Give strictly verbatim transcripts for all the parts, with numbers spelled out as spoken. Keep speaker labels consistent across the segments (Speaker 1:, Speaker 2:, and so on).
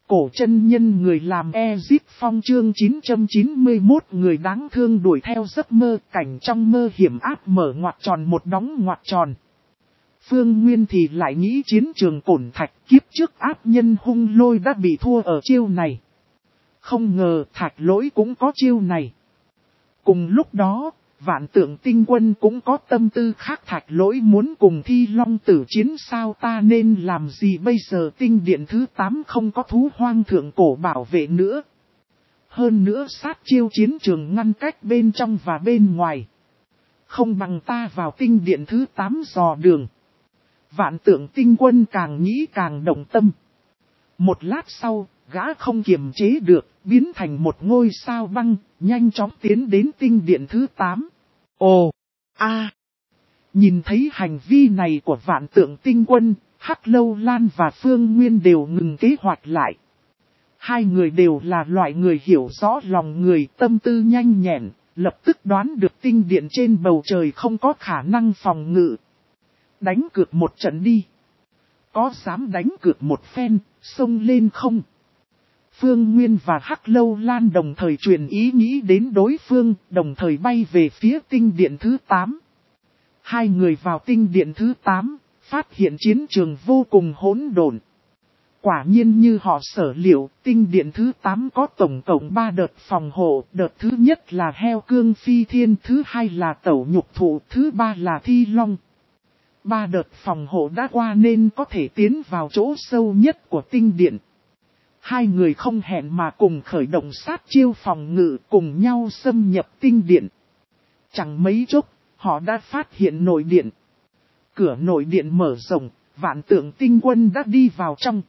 Speaker 1: Cổ chân nhân người làm Ezip Phong chương chín trăm chín mươi mốt người đáng thương đuổi theo giấc mơ, cảnh trong mơ hiểm ác mở ngoặc tròn một đóng ngoặc tròn. Phương Nguyên thì lại nghĩ chiến trường Cổn Thạch kiếp trước ác nhân hung lôi đã bị thua ở chiêu này. Không ngờ Thạch Lỗi cũng có chiêu này. Cùng lúc đó, Vạn Tượng Tinh Quân cũng có tâm tư khác. Thạch Lỗi muốn cùng Thi Long tử chiến sao, ta nên làm gì bây giờ? Tinh điện thứ tám không có thú hoang thượng cổ bảo vệ nữa. Hơn nữa sát chiêu chiến trường ngăn cách bên trong và bên ngoài. Không bằng ta vào tinh điện thứ tám dò đường. Vạn Tượng Tinh Quân càng nghĩ càng động tâm. Một lát sau, gã không kiềm chế được, biến thành một ngôi sao băng, nhanh chóng tiến đến tinh điện thứ tám. Ồ! A! Nhìn thấy hành vi này của Vạn Tượng Tinh Quân, Hắc Lâu Lan và Phương Nguyên đều ngừng kế hoạch lại. Hai người đều là loại người hiểu rõ lòng người, tâm tư nhanh nhẹn, lập tức đoán được tinh điện trên bầu trời không có khả năng phòng ngự. Đánh cược một trận đi. Có dám đánh cược một phen, xông lên không? Phương Nguyên và Hắc Lâu Lan đồng thời truyền ý nghĩ đến đối phương, đồng thời bay về phía tinh điện thứ tám. Hai người vào tinh điện thứ tám, phát hiện chiến trường vô cùng hỗn độn. Quả nhiên như họ sở liệu, tinh điện thứ tám có tổng cộng ba đợt phòng hộ. Đợt thứ nhất là heo cương phi thiên, thứ hai là tẩu nhục thụ, thứ ba là thi long. Ba đợt phòng hộ đã qua nên có thể tiến vào chỗ sâu nhất của tinh điện. Hai người không hẹn mà cùng khởi động sát chiêu phòng ngự, cùng nhau xâm nhập tinh điện. Chẳng mấy chốc, họ đã phát hiện nội điện. Cửa nội điện mở rộng, Vạn Tượng Tinh Quân đã đi vào trong.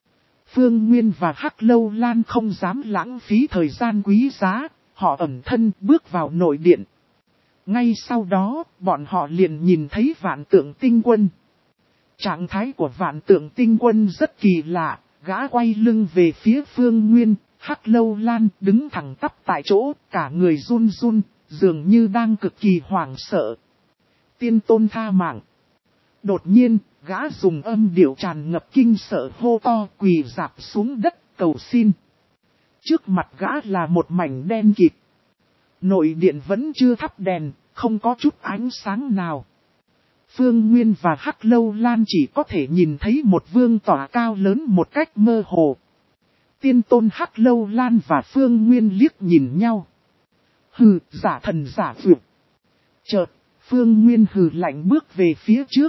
Speaker 1: Phương Nguyên và Hắc Lâu Lan không dám lãng phí thời gian quý giá, họ ẩn thân bước vào nội điện. Ngay sau đó, bọn họ liền nhìn thấy Vạn Tượng Tinh Quân. Trạng thái của Vạn Tượng Tinh Quân rất kỳ lạ, gã quay lưng về phía Phương Nguyên, Hắc Lâu Lan đứng thẳng tắp tại chỗ, cả người run run, dường như đang cực kỳ hoảng sợ. Tiên tôn tha mạng. Đột nhiên, gã dùng âm điệu tràn ngập kinh sợ hô to, quỳ rạp xuống đất cầu xin. Trước mặt gã là một mảnh đen kịt. Nội điện vẫn chưa thắp đèn, không có chút ánh sáng nào. Phương Nguyên và Hắc Lâu Lan chỉ có thể nhìn thấy một vương tỏa cao lớn một cách mơ hồ. Tiên tôn Hắc Lâu Lan và Phương Nguyên liếc nhìn nhau. Hừ, giả thần giả vượt. Chợt, Phương Nguyên hừ lạnh bước về phía trước.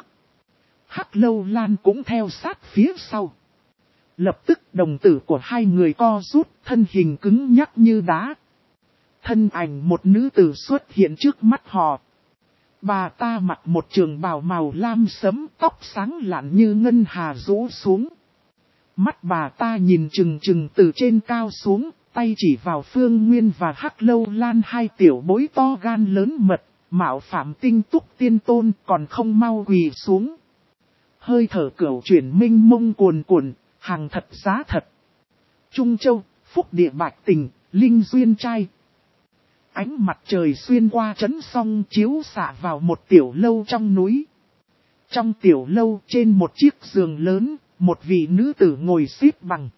Speaker 1: Hắc Lâu Lan cũng theo sát phía sau. Lập tức đồng tử của hai người co rút, thân hình cứng nhắc như đá. Thân ảnh một nữ tử xuất hiện trước mắt họ. Bà ta mặc một trường bào màu lam sẫm, tóc sáng lạn như ngân hà rũ xuống. Mắt bà ta nhìn chừng chừng từ trên cao xuống, tay chỉ vào Phương Nguyên và Hắc Lâu Lan, hai tiểu bối to gan lớn mật, mạo phạm tinh túc tiên tôn còn không mau quỳ xuống. Hơi thở cửu chuyển minh mông cuồn cuộn, hàng thật giá thật. Trung Châu, Phúc Địa Bạch Tình, Linh Duyên Trai. Ánh mặt trời xuyên qua trấn song chiếu xạ vào một tiểu lâu trong núi. Trong tiểu lâu trên một chiếc giường lớn, một vị nữ tử ngồi xếp bằng.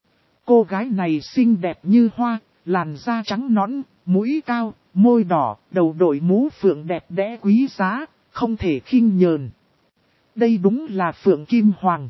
Speaker 1: Cô gái này xinh đẹp như hoa, làn da trắng nõn, mũi cao, môi đỏ, đầu đội mũ phượng đẹp đẽ quý giá, không thể khinh nhờn. Đây đúng là Phượng Kim Hoàng.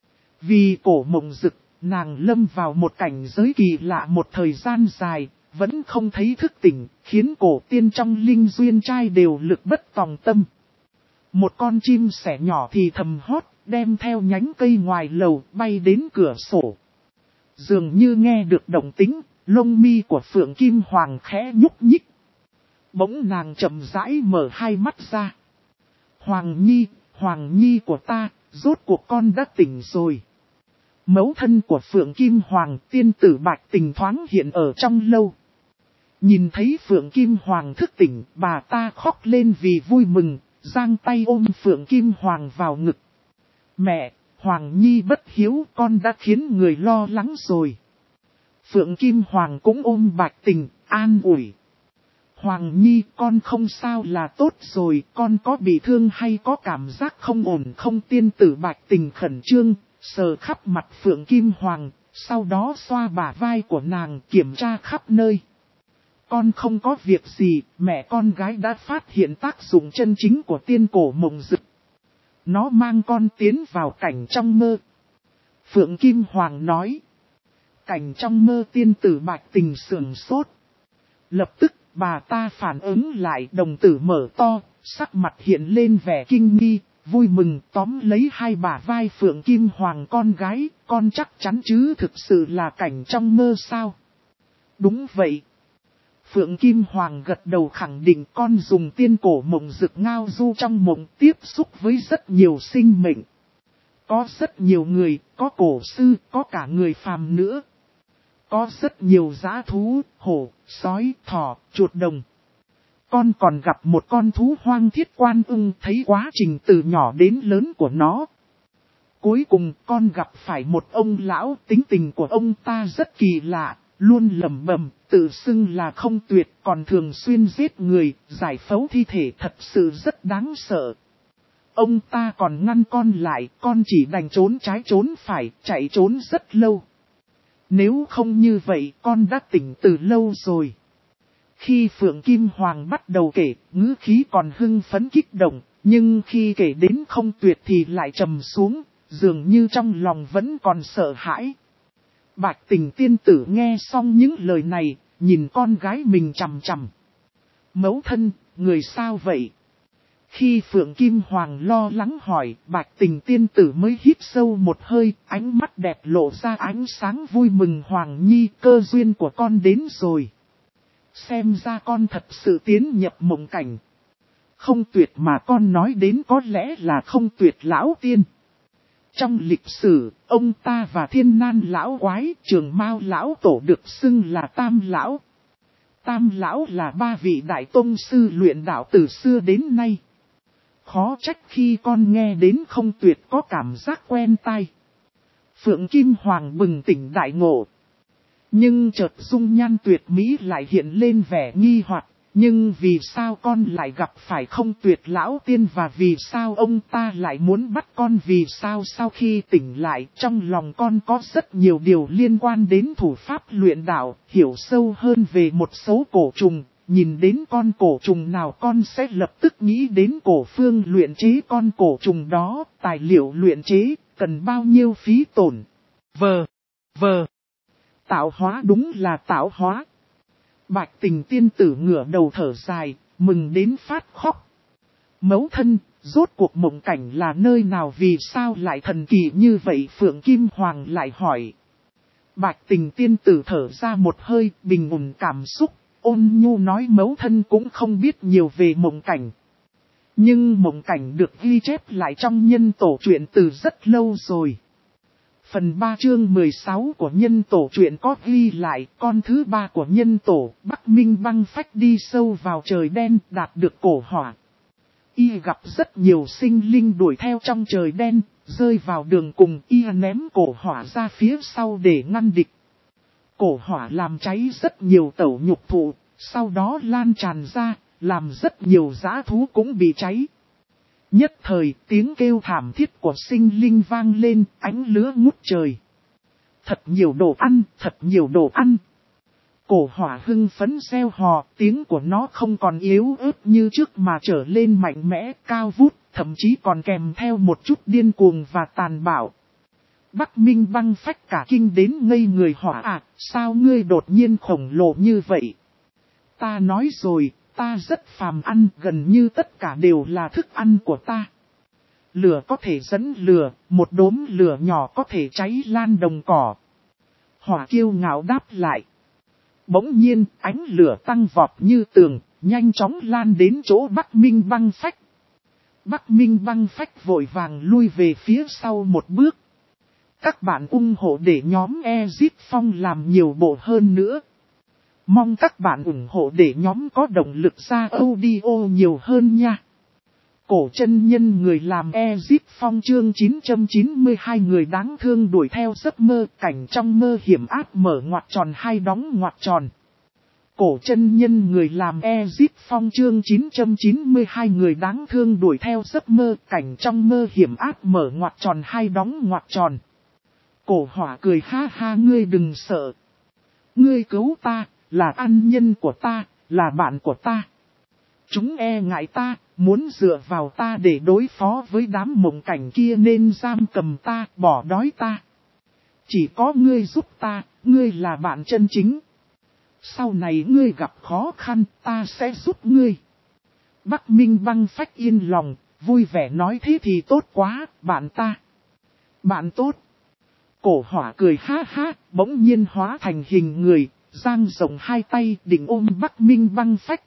Speaker 1: Vì cổ mộng dực, nàng lâm vào một cảnh giới kỳ lạ một thời gian dài, vẫn không thấy thức tỉnh, khiến cổ tiên trong Linh Duyên Trai đều lực bất tòng tâm. Một con chim sẻ nhỏ thì thầm hót, đem theo nhánh cây ngoài lầu bay đến cửa sổ. Dường như nghe được động tĩnh, lông mi của Phượng Kim Hoàng khẽ nhúc nhích. Bỗng nàng chậm rãi mở hai mắt ra. Hoàng Nhi, Hoàng Nhi của ta, rốt cuộc con đã tỉnh rồi. Mẫu thân của Phượng Kim Hoàng, tiên tử Bạch Tình thoáng hiện ở trong lâu. Nhìn thấy Phượng Kim Hoàng thức tỉnh, bà ta khóc lên vì vui mừng, giang tay ôm Phượng Kim Hoàng vào ngực. Mẹ, Hoàng Nhi bất hiếu, con đã khiến người lo lắng rồi. Phượng Kim Hoàng cũng ôm Bạch Tình, an ủi. Hoàng Nhi, con không sao là tốt rồi, con có bị thương hay có cảm giác không ổn không? Tiên tử Bạch Tình khẩn trương, sờ khắp mặt Phượng Kim Hoàng, Sau đó xoa bả vai của nàng kiểm tra khắp nơi. Con không có việc gì, mẹ con gái đã phát hiện tác dụng chân chính của tiên cổ mộng dực. Nó mang con tiến vào cảnh trong mơ. Phượng Kim Hoàng nói. Cảnh trong mơ tiên tử Bạch Tình sửng sốt. Lập tức bà ta phản ứng lại, đồng tử mở to, sắc mặt hiện lên vẻ kinh nghi, vui mừng tóm lấy hai bả vai Phượng Kim Hoàng con gái, con chắc chắn chứ thực sự là cảnh trong mơ sao? Đúng vậy. Phượng Kim Hoàng gật đầu khẳng định con dùng tiên cổ mộng dực ngao du trong mộng tiếp xúc với rất nhiều sinh mệnh. Có rất nhiều người, có cổ sư, có cả người phàm nữa. Có rất nhiều dã thú, hổ, sói, thỏ, chuột đồng. Con còn gặp một con thú hoang Thiết Quan Ưng, thấy quá trình từ nhỏ đến lớn của nó. Cuối cùng con gặp phải một ông lão, tính tình của ông ta rất kỳ lạ, luôn lẩm bẩm, tự xưng là không tuyệt, còn thường xuyên giết người, giải phẫu thi thể, thật sự rất đáng sợ. Ông ta còn ngăn con lại, con chỉ đành trốn trái trốn phải, chạy trốn rất lâu. Nếu không như vậy con đã tỉnh từ lâu rồi. Khi Phượng Kim Hoàng bắt đầu kể, ngữ khí còn hưng phấn kích động, nhưng khi kể đến không tuyệt thì lại trầm xuống, dường như trong lòng vẫn còn sợ hãi. Bạch Tình tiên tử nghe xong những lời này, nhìn con gái mình chằm chằm. Mẫu thân, người sao vậy? Khi Phượng Kim Hoàng lo lắng hỏi, Bạch Tình tiên tử mới hít sâu một hơi, ánh mắt đẹp lộ ra ánh sáng vui mừng. Hoàng nhi, cơ duyên của con đến rồi. Xem ra con thật sự tiến nhập mộng cảnh. Không tuyệt mà con nói đến có lẽ là không tuyệt lão tiên. Trong lịch sử, ông ta và Thiên Nan lão quái, Trường Mao lão tổ được xưng là Tam lão. Tam lão là ba vị đại tông sư luyện đạo từ xưa đến nay. Khó trách khi con nghe đến không tuyệt có cảm giác quen tai. Phượng Kim Hoàng bừng tỉnh đại ngộ. Nhưng chợt dung nhan tuyệt mỹ lại hiện lên vẻ nghi hoặc. Nhưng vì sao con lại gặp phải không tuyệt lão tiên và vì sao ông ta lại muốn bắt con? Vì sao sau khi tỉnh lại trong lòng con có rất nhiều điều liên quan đến thủ pháp luyện đạo, hiểu sâu hơn về một số cổ trùng. Nhìn đến con cổ trùng nào con sẽ lập tức nghĩ đến cổ phương luyện chế con cổ trùng đó, tài liệu luyện chế, cần bao nhiêu phí tổn. Vờ, vờ, tạo hóa đúng là tạo hóa. Bạch Tình tiên tử ngửa đầu thở dài, mừng đến phát khóc. Mẫu thân, rốt cuộc mộng cảnh là nơi nào, vì sao lại thần kỳ như vậy? Phượng Kim Hoàng lại hỏi. Bạch Tình tiên tử thở ra một hơi, bình ổn cảm xúc, ôn nhu nói mẫu thân cũng không biết nhiều về mộng cảnh. Nhưng mộng cảnh được ghi chép lại trong nhân tổ truyện từ rất lâu rồi. Phần ba chương mười sáu của nhân tổ truyện có ghi lại, con thứ ba của nhân tổ, Bắc Minh Băng Phách đi sâu vào trời đen, đạt được cổ hỏa. Y gặp rất nhiều sinh linh đuổi theo trong trời đen, rơi vào đường cùng, y ném cổ hỏa ra phía sau để ngăn địch. Cổ hỏa làm cháy rất nhiều tẩu nhục thụ, sau đó lan tràn ra, làm rất nhiều dã thú cũng bị cháy. Nhất thời tiếng kêu thảm thiết của sinh linh vang lên, ánh lửa ngút trời. Thật nhiều đồ ăn, thật nhiều đồ ăn. Cổ hỏa hưng phấn reo hò, tiếng của nó không còn yếu ớt như trước mà trở lên mạnh mẽ, cao vút, thậm chí còn kèm theo một chút điên cuồng và tàn bạo. Bắc Minh Băng Phách cả kinh đến ngây người. Hỏa à, sao ngươi đột nhiên khổng lồ như vậy? Ta nói rồi, ta rất phàm ăn, gần như tất cả đều là thức ăn của ta. Lửa có thể dẫn lửa, một đốm lửa nhỏ có thể cháy lan đồng cỏ. Hỏa kiêu ngạo đáp lại. Bỗng nhiên, ánh lửa tăng vọt như tường, nhanh chóng lan đến chỗ Bắc Minh Băng Phách. Bắc Minh Băng Phách vội vàng lui về phía sau một bước. Các bạn ủng hộ để nhóm Ezip Phong làm nhiều bộ hơn nữa. Mong các bạn ủng hộ để nhóm có động lực ra audio nhiều hơn nha. Cổ chân nhân người làm Ezip Phong chương chín trăm chín mươi hai người đáng thương đuổi theo giấc mơ, cảnh trong mơ hiểm ác mở ngoặc tròn hai đóng ngoặc tròn. Cổ chân nhân người làm Ezip Phong chương chín trăm chín mươi hai người đáng thương đuổi theo giấc mơ, cảnh trong mơ hiểm ác mở ngoặc tròn hai đóng ngoặc tròn. Cổ hỏa cười ha ha, ngươi đừng sợ. Ngươi cứu ta, là ân nhân của ta, là bạn của ta. Chúng e ngại ta, muốn dựa vào ta để đối phó với đám mộng cảnh kia nên giam cầm ta, bỏ đói ta. Chỉ có ngươi giúp ta, ngươi là bạn chân chính. Sau này ngươi gặp khó khăn, ta sẽ giúp ngươi. Bắc Minh Băng Phách yên lòng, vui vẻ nói thế thì tốt quá, bạn ta. Bạn tốt. Cổ hỏa cười ha ha, bỗng nhiên hóa thành hình người, dang rộng hai tay định ôm Bắc Minh Băng Phách.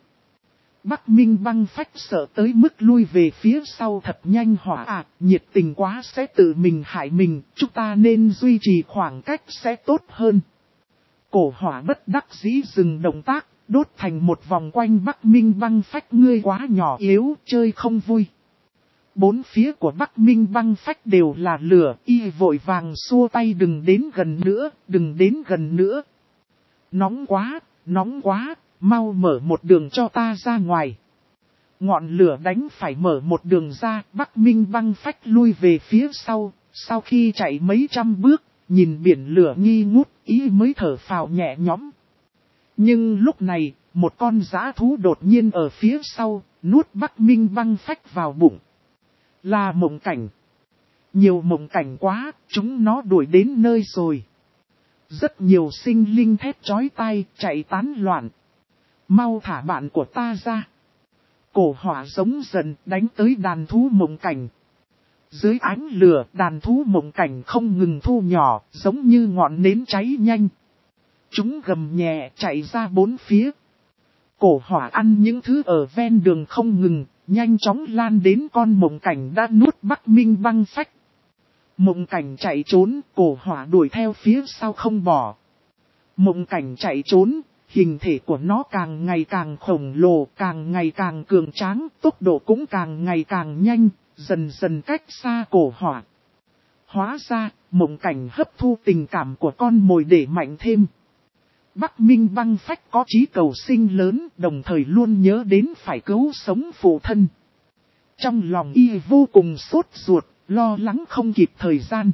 Speaker 1: Bắc Minh Băng Phách sợ tới mức lui về phía sau thật nhanh. Hỏa à, nhiệt tình quá sẽ tự mình hại mình, chúng ta nên duy trì khoảng cách sẽ tốt hơn. Cổ hỏa bất đắc dĩ dừng động tác, đốt thành một vòng quanh Bắc Minh Băng Phách. Ngươi quá nhỏ yếu, chơi không vui. Bốn phía của Bắc Minh Băng Phách đều là lửa, y vội vàng xua tay, đừng đến gần nữa, đừng đến gần nữa. Nóng quá, nóng quá, mau mở một đường cho ta ra ngoài. Ngọn lửa đánh phải mở một đường ra, Bắc Minh Băng Phách lui về phía sau, sau khi chạy mấy trăm bước, nhìn biển lửa nghi ngút, ý mới thở phào nhẹ nhõm. Nhưng lúc này, một con dã thú đột nhiên ở phía sau, nuốt Bắc Minh Băng Phách vào bụng. Là mộng cảnh. Nhiều mộng cảnh quá, chúng nó đuổi đến nơi rồi. Rất nhiều sinh linh thét chói tai, chạy tán loạn. Mau thả bạn của ta ra. Cổ hỏa giống dần đánh tới đàn thú mộng cảnh. Dưới ánh lửa, đàn thú mộng cảnh không ngừng thu nhỏ, giống như ngọn nến cháy nhanh. Chúng gầm nhẹ chạy ra bốn phía. Cổ hỏa ăn những thứ ở ven đường không ngừng, nhanh chóng lan đến con mộng cảnh đã nuốt Bắc Minh Băng Phách. Mộng cảnh chạy trốn, cổ hỏa đuổi theo phía sau không bỏ. Mộng cảnh chạy trốn, hình thể của nó càng ngày càng khổng lồ, càng ngày càng cường tráng, tốc độ cũng càng ngày càng nhanh, dần dần cách xa cổ hỏa. Hóa ra, mộng cảnh hấp thu tình cảm của con mồi để mạnh thêm. Bắc Minh Băng Phách có chí cầu sinh lớn, đồng thời luôn nhớ đến phải cứu sống phụ thân. Trong lòng y vô cùng sốt ruột, lo lắng không kịp thời gian.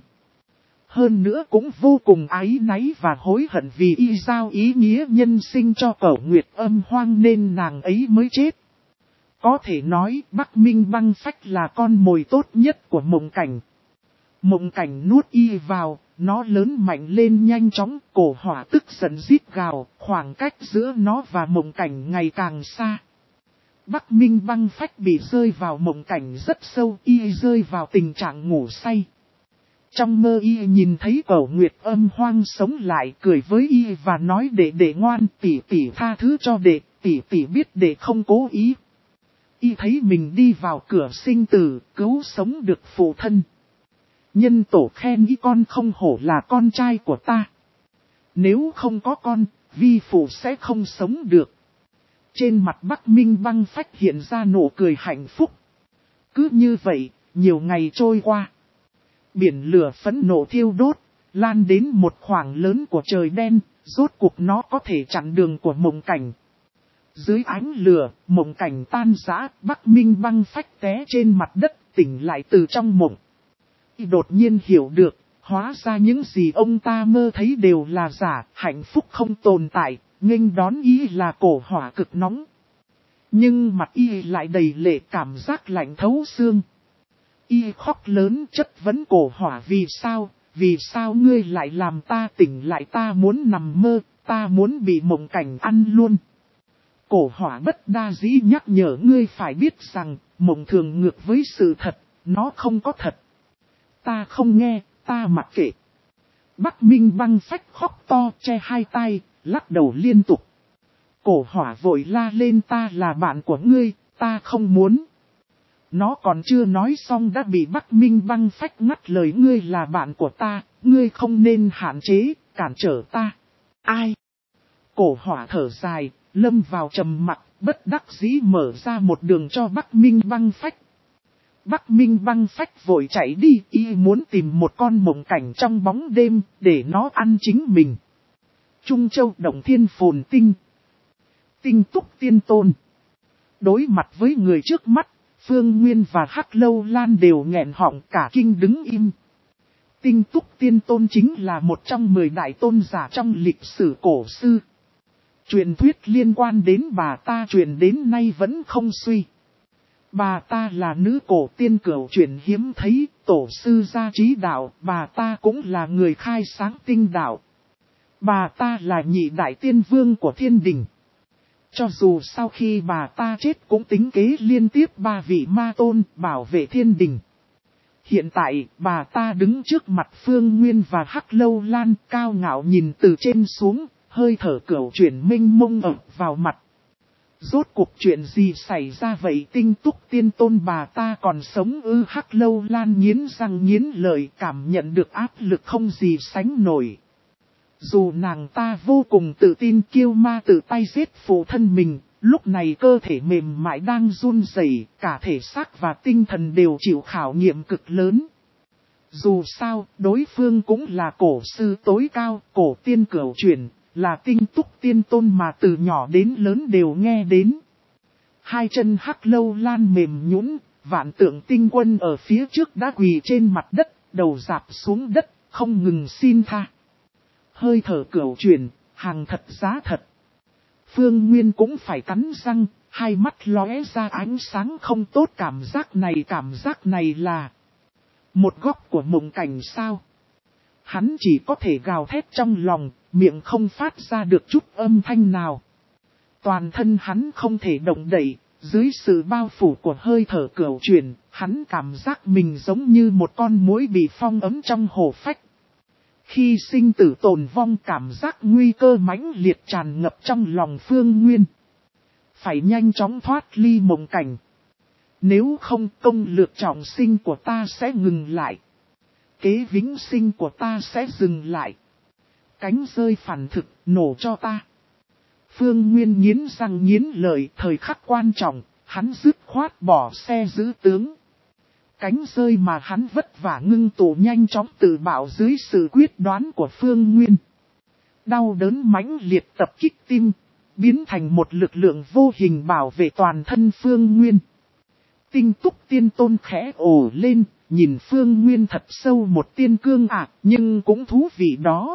Speaker 1: Hơn nữa cũng vô cùng áy náy và hối hận vì y giao ý nghĩa nhân sinh cho Cẩu Nguyệt Âm Hoang nên nàng ấy mới chết. Có thể nói Bắc Minh Băng Phách là con mồi tốt nhất của mộng cảnh. Mộng cảnh nuốt y vào, nó lớn mạnh lên nhanh chóng, cổ hỏa tức giận rít gào, khoảng cách giữa nó và mộng cảnh ngày càng xa. Bắc Minh Băng Phách bị rơi vào mộng cảnh rất sâu, y rơi vào tình trạng ngủ say. Trong mơ y nhìn thấy Cẩu Nguyệt Âm Hoang sống lại, cười với y và nói đệ đệ ngoan, tỷ tỷ tha thứ cho đệ, tỷ tỷ biết đệ không cố ý. Y thấy mình đi vào cửa sinh tử, cứu sống được phụ thân. Nhân tổ khen y con không hổ là con trai của ta. Nếu không có con, vi phụ sẽ không sống được. Trên mặt Bắc Minh Băng Phách hiện ra nụ cười hạnh phúc. Cứ như vậy, nhiều ngày trôi qua. Biển lửa phẫn nộ thiêu đốt, lan đến một khoảng lớn của trời đen, rốt cuộc nó có thể chặn đường của mộng cảnh. Dưới ánh lửa, mộng cảnh tan rã, Bắc Minh Băng Phách té trên mặt đất, tỉnh lại từ trong mộng. Y đột nhiên hiểu được, hóa ra những gì ông ta mơ thấy đều là giả, hạnh phúc không tồn tại, nghênh đón y là cổ hỏa cực nóng. Nhưng mặt y lại đầy lệ, cảm giác lạnh thấu xương. Y khóc lớn chất vấn cổ hỏa, vì sao, vì sao ngươi lại làm ta tỉnh lại, ta muốn nằm mơ, ta muốn bị mộng cảnh ăn luôn. Cổ hỏa bất đa dĩ nhắc nhở ngươi phải biết rằng, mộng thường ngược với sự thật, nó không có thật. Ta không nghe, ta mặc kệ. Bắc Minh Băng Phách khóc to che hai tay, lắc đầu liên tục. Cổ hỏa vội la lên, ta là bạn của ngươi, ta không muốn. Nó còn chưa nói xong đã bị Bắc Minh Băng Phách ngắt lời, ngươi là bạn của ta, ngươi không nên hạn chế, cản trở ta. Ai? Cổ hỏa thở dài, lâm vào trầm mặc, bất đắc dĩ mở ra một đường cho Bắc Minh Băng Phách. Bắc Minh Băng Phách vội chạy đi, y muốn tìm một con mộng cảnh trong bóng đêm, để nó ăn chính mình. Trung Châu Động Thiên Phồn Tinh. Tinh Túc Tiên Tôn. Đối mặt với người trước mắt, Phương Nguyên và Hắc Lâu Lan đều nghẹn họng cả kinh đứng im. Tinh Túc Tiên Tôn chính là một trong mười đại tôn giả trong lịch sử cổ sư. Truyền thuyết liên quan đến bà ta truyền đến nay vẫn không suy. Bà ta là nữ cổ tiên cửu truyền hiếm thấy, tổ sư gia trí đạo, bà ta cũng là người khai sáng tinh đạo. Bà ta là nhị đại tiên vương của thiên đình. Cho dù sau khi bà ta chết cũng tính kế liên tiếp ba vị ma tôn bảo vệ thiên đình. Hiện tại, bà ta đứng trước mặt Phương Nguyên và Hắc Lâu Lan, cao ngạo nhìn từ trên xuống, hơi thở cửu chuyển minh mông ập vào mặt. Rốt cuộc chuyện gì xảy ra vậy? Tinh Túc Tiên Tôn bà ta còn sống ư? Hắc Lâu Lan nghiến răng nghiến lợi, cảm nhận được áp lực không gì sánh nổi. Dù nàng ta vô cùng tự tin kiêu ma tự tay giết phụ thân mình, lúc này cơ thể mềm mại đang run rẩy, cả thể xác và tinh thần đều chịu khảo nghiệm cực lớn. Dù sao, đối phương cũng là cổ sư tối cao, cổ tiên cửu chuyển, là Tinh Túc Tiên Tôn mà từ nhỏ đến lớn đều nghe đến. Hai chân Hắc Lâu Lan mềm nhũn, vạn tượng tinh quân ở phía trước đã quỳ trên mặt đất, đầu rạp xuống đất, không ngừng xin tha. Hơi thở cửu chuyển, hàng thật giá thật. Phương Nguyên cũng phải cắn răng, hai mắt lóe ra ánh sáng không tốt. Cảm giác này cảm giác này là một góc của mộng cảnh sao? Hắn chỉ có thể gào thét trong lòng, miệng không phát ra được chút âm thanh nào. Toàn thân hắn không thể động đậy, dưới sự bao phủ của hơi thở cửu chuyển, hắn cảm giác mình giống như một con muỗi bị phong ấm trong hổ phách. Khi sinh tử tồn vong, cảm giác nguy cơ mãnh liệt tràn ngập trong lòng Phương Nguyên. Phải nhanh chóng thoát ly mộng cảnh. Nếu không, công lược trọng sinh của ta sẽ ngừng lại. Kế vĩnh sinh của ta sẽ dừng lại. Cánh rơi phản thực, nổ cho ta. Phương Nguyên nghiến răng nghiến lợi, thời khắc quan trọng, hắn dứt khoát bỏ xe giữ tướng. Cánh rơi mà hắn vất vả ngưng tụ nhanh chóng tự bảo dưới sự quyết đoán của Phương Nguyên. Đau đớn mãnh liệt tập kích tim, biến thành một lực lượng vô hình bảo vệ toàn thân Phương Nguyên. Tinh Túc Tiên Tôn khẽ ồ lên, nhìn Phương Nguyên thật sâu một tiên cương ạ, nhưng cũng thú vị đó.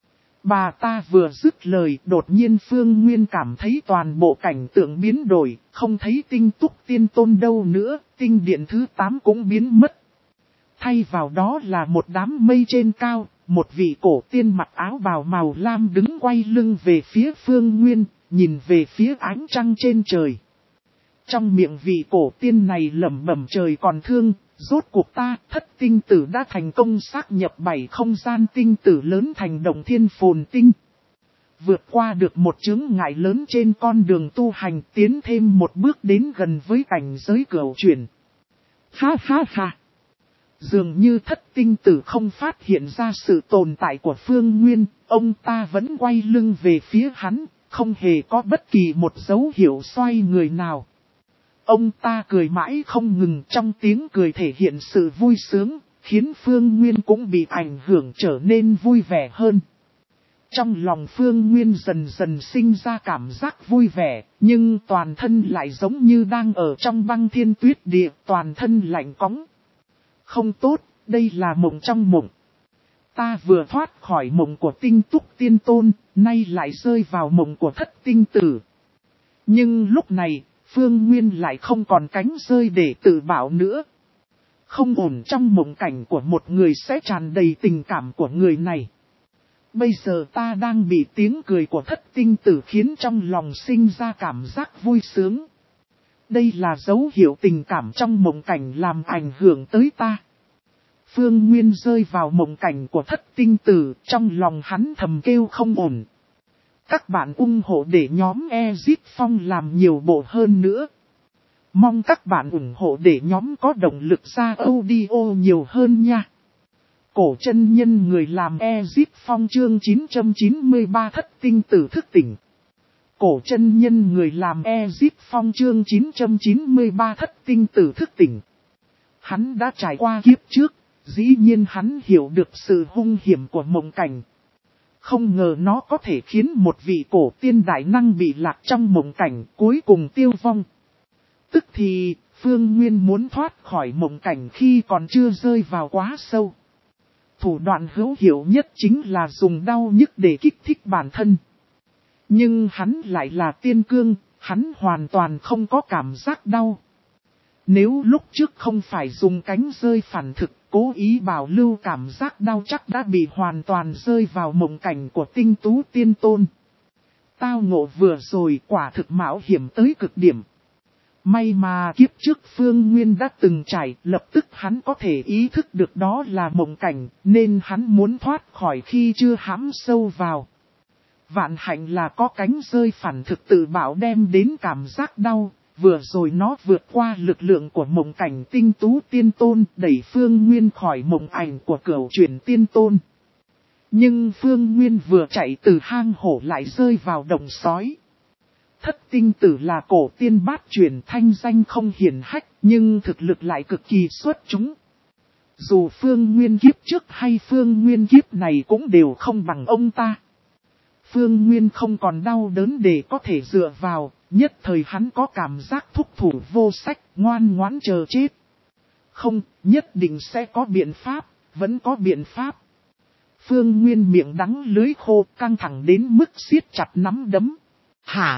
Speaker 1: Bà ta vừa dứt lời, đột nhiên Phương Nguyên cảm thấy toàn bộ cảnh tượng biến đổi, không thấy Tinh Túc Tiên Tôn đâu nữa, tinh điện thứ tám cũng biến mất. Thay vào đó là một đám mây trên cao, một vị cổ tiên mặc áo bào màu lam đứng quay lưng về phía Phương Nguyên, nhìn về phía ánh trăng trên trời. Trong miệng vị cổ tiên này lẩm bẩm trời còn thương, rốt cuộc ta thất tinh tử đã thành công xác nhập bảy không gian tinh tử lớn thành Động Thiên Phồn Tinh. Vượt qua được một chướng ngại lớn trên con đường tu hành, tiến thêm một bước đến gần với cảnh giới cửu chuyển. Ha ha ha! Dường như thất tinh tử không phát hiện ra sự tồn tại của Phương Nguyên, ông ta vẫn quay lưng về phía hắn, không hề có bất kỳ một dấu hiệu xoay người nào. Ông ta cười mãi không ngừng, trong tiếng cười thể hiện sự vui sướng, khiến Phương Nguyên cũng bị ảnh hưởng trở nên vui vẻ hơn. Trong lòng Phương Nguyên dần dần sinh ra cảm giác vui vẻ, nhưng toàn thân lại giống như đang ở trong băng thiên tuyết địa, toàn thân lạnh cóng. Không tốt, đây là mộng trong mộng. Ta vừa thoát khỏi mộng của Tinh Túc Tiên Tôn, nay lại rơi vào mộng của thất tinh tử. Nhưng lúc này, Phương Nguyên lại không còn cánh rơi để tự bảo nữa. Không ổn, trong mộng cảnh của một người sẽ tràn đầy tình cảm của người này. Bây giờ ta đang bị tiếng cười của thất tinh tử khiến trong lòng sinh ra cảm giác vui sướng. Đây là dấu hiệu tình cảm trong mộng cảnh làm ảnh hưởng tới ta. Phương Nguyên rơi vào mộng cảnh của thất tinh tử, trong lòng hắn thầm kêu không ổn. Các bạn ủng hộ để nhóm Exit Phong làm nhiều bộ hơn nữa. Mong các bạn ủng hộ để nhóm có động lực ra audio nhiều hơn nha. Cổ chân nhân người làm Exit Phong chương chín trăm chín mươi ba thất tinh tử thức tỉnh. Cổ chân nhân người làm Exit Phong chương chín trăm chín mươi ba thất tinh tử thức tỉnh. Hắn đã trải qua kiếp trước, dĩ nhiên hắn hiểu được sự hung hiểm của mộng cảnh. Không ngờ nó có thể khiến một vị cổ tiên đại năng bị lạc trong mộng cảnh cuối cùng tiêu vong. Tức thì, Phương Nguyên muốn thoát khỏi mộng cảnh khi còn chưa rơi vào quá sâu. Thủ đoạn hữu hiệu nhất chính là dùng đau nhức để kích thích bản thân. Nhưng hắn lại là tiên cương, hắn hoàn toàn không có cảm giác đau. Nếu lúc trước không phải dùng cánh rơi phản thực, cố ý bảo lưu cảm giác đau chắc đã bị hoàn toàn rơi vào mộng cảnh của tinh tú tiên tôn. Tao ngộ vừa rồi quả thực mạo hiểm tới cực điểm. May mà kiếp trước Phương Nguyên đã từng trải, lập tức hắn có thể ý thức được đó là mộng cảnh, nên hắn muốn thoát khỏi khi chưa hãm sâu vào. Vạn hạnh là có cánh rơi phản thực tự bảo đem đến cảm giác đau, vừa rồi nó vượt qua lực lượng của mộng cảnh tinh tú tiên tôn, đẩy Phương Nguyên khỏi mộng ảnh của cửu chuyển tiên tôn. Nhưng Phương Nguyên vừa chạy từ hang hổ lại rơi vào đồng sói. Thất tinh tử là cổ tiên bát truyền, thanh danh không hiển hách, nhưng thực lực lại cực kỳ xuất chúng. Dù Phương Nguyên kiếp trước hay Phương Nguyên kiếp này cũng đều không bằng ông ta. Phương Nguyên không còn đau đớn để có thể dựa vào, nhất thời hắn có cảm giác thúc thủ vô sách, ngoan ngoãn chờ chết. Không, nhất định sẽ có biện pháp, vẫn có biện pháp. Phương Nguyên miệng đắng lưới khô, căng thẳng đến mức siết chặt nắm đấm. Hả?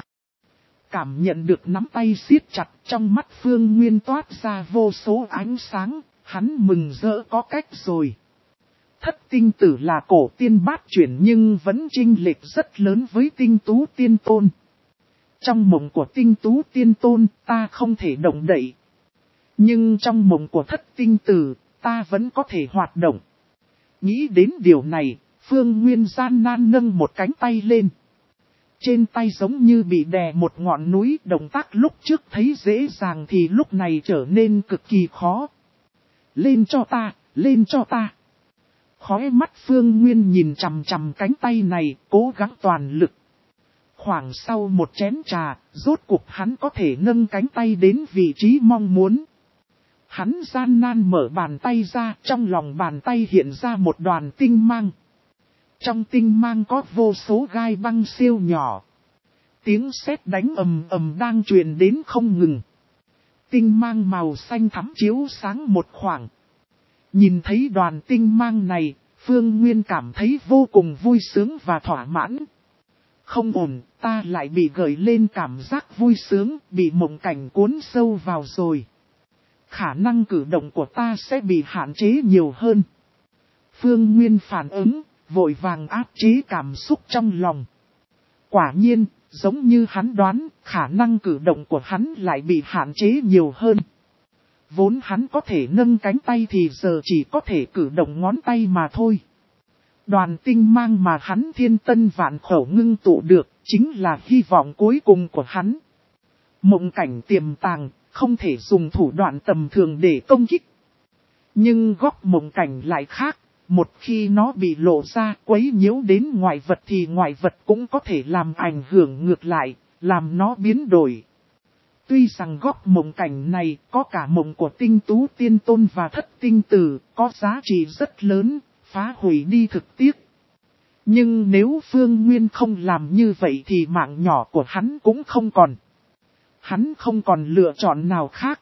Speaker 1: Cảm nhận được nắm tay siết chặt, trong mắt Phương Nguyên toát ra vô số ánh sáng, hắn mừng rỡ có cách rồi. Thất tinh tử là cổ tiên bát chuyển nhưng vẫn chênh lệch rất lớn với tinh tú tiên tôn. Trong mộng của tinh tú tiên tôn, ta không thể động đậy. Nhưng trong mộng của thất tinh tử, ta vẫn có thể hoạt động. Nghĩ đến điều này, Phương Nguyên gian nan nâng một cánh tay lên. Trên tay giống như bị đè một ngọn núi, động tác lúc trước thấy dễ dàng thì lúc này trở nên cực kỳ khó. Lên cho ta, lên cho ta. Khóe mắt Phương Nguyên nhìn chằm chằm cánh tay này, cố gắng toàn lực. Khoảng sau một chén trà, rốt cuộc hắn có thể nâng cánh tay đến vị trí mong muốn. Hắn gian nan mở bàn tay ra, trong lòng bàn tay hiện ra một đoàn tinh mang. Trong tinh mang có vô số gai băng siêu nhỏ. Tiếng sét đánh ầm ầm đang truyền đến không ngừng. Tinh mang màu xanh thắm chiếu sáng một khoảng. Nhìn thấy đoàn tinh mang này, Phương Nguyên cảm thấy vô cùng vui sướng và thỏa mãn. Không ổn, ta lại bị gợi lên cảm giác vui sướng, bị mộng cảnh cuốn sâu vào rồi. Khả năng cử động của ta sẽ bị hạn chế nhiều hơn. Phương Nguyên phản ứng, vội vàng áp chế cảm xúc trong lòng. Quả nhiên, giống như hắn đoán, khả năng cử động của hắn lại bị hạn chế nhiều hơn. Vốn hắn có thể nâng cánh tay thì giờ chỉ có thể cử động ngón tay mà thôi. Đoàn tinh mang mà hắn thiên tân vạn khẩu ngưng tụ được, chính là hy vọng cuối cùng của hắn. Mộng cảnh tiềm tàng, không thể dùng thủ đoạn tầm thường để công kích. Nhưng góc mộng cảnh lại khác, một khi nó bị lộ ra quấy nhiễu đến ngoại vật thì ngoại vật cũng có thể làm ảnh hưởng ngược lại, làm nó biến đổi. Tuy rằng góc mộng cảnh này có cả mộng của tinh tú tiên tôn và thất tinh tử, có giá trị rất lớn, phá hủy đi thực tiếc. Nhưng nếu Phương Nguyên không làm như vậy thì mạng nhỏ của hắn cũng không còn. Hắn không còn lựa chọn nào khác.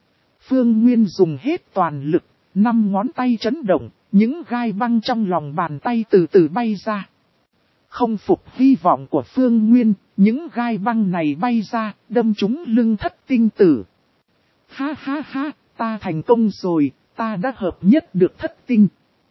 Speaker 1: Phương Nguyên dùng hết toàn lực, năm ngón tay chấn động, những gai băng trong lòng bàn tay từ từ bay ra. Không phục hy vọng của Phương Nguyên, những gai băng này bay ra, đâm trúng lưng thất tinh tử. Ha ha ha, ta thành công rồi, ta đã hợp nhất được thất tinh.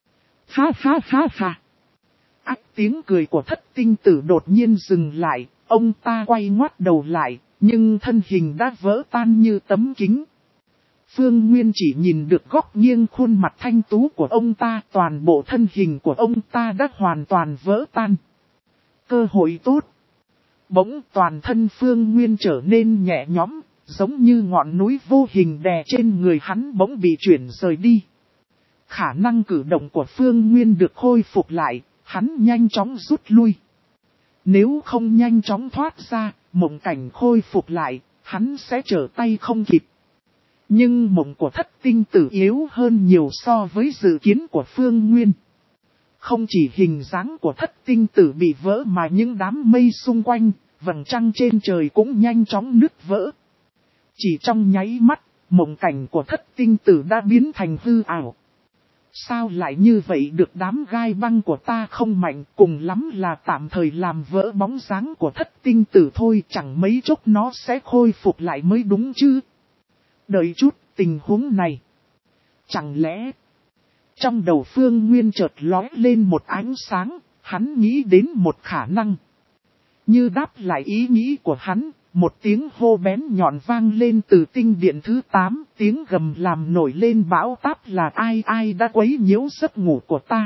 Speaker 1: Ha ha ha ha. Ác tiếng cười của thất tinh tử đột nhiên dừng lại, ông ta quay ngoắt đầu lại, nhưng thân hình đã vỡ tan như tấm kính. Phương Nguyên chỉ nhìn được góc nghiêng khuôn mặt thanh tú của ông ta, toàn bộ thân hình của ông ta đã hoàn toàn vỡ tan. Cơ hội tốt. Bỗng toàn thân Phương Nguyên trở nên nhẹ nhõm, giống như ngọn núi vô hình đè trên người hắn bỗng bị chuyển rời đi. Khả năng cử động của Phương Nguyên được khôi phục lại, hắn nhanh chóng rút lui. Nếu không nhanh chóng thoát ra, mộng cảnh khôi phục lại, hắn sẽ trở tay không kịp. Nhưng mộng của thất tinh tử yếu hơn nhiều so với dự kiến của Phương Nguyên. Không chỉ hình dáng của thất tinh tử bị vỡ mà những đám mây xung quanh, vầng trăng trên trời cũng nhanh chóng nứt vỡ. Chỉ trong nháy mắt, mộng cảnh của thất tinh tử đã biến thành hư ảo. Sao lại như vậy được, đám gai băng của ta không mạnh, cùng lắm là tạm thời làm vỡ bóng dáng của thất tinh tử thôi, chẳng mấy chốc nó sẽ khôi phục lại mới đúng chứ. Đợi chút, tình huống này. Chẳng lẽ... Trong đầu Phương Nguyên chợt lóe lên một ánh sáng, hắn nghĩ đến một khả năng. Như đáp lại ý nghĩ của hắn, một tiếng hô bén nhọn vang lên từ tinh điện thứ tám, tiếng gầm làm nổi lên bão táp là ai ai đã quấy nhiễu giấc ngủ của ta.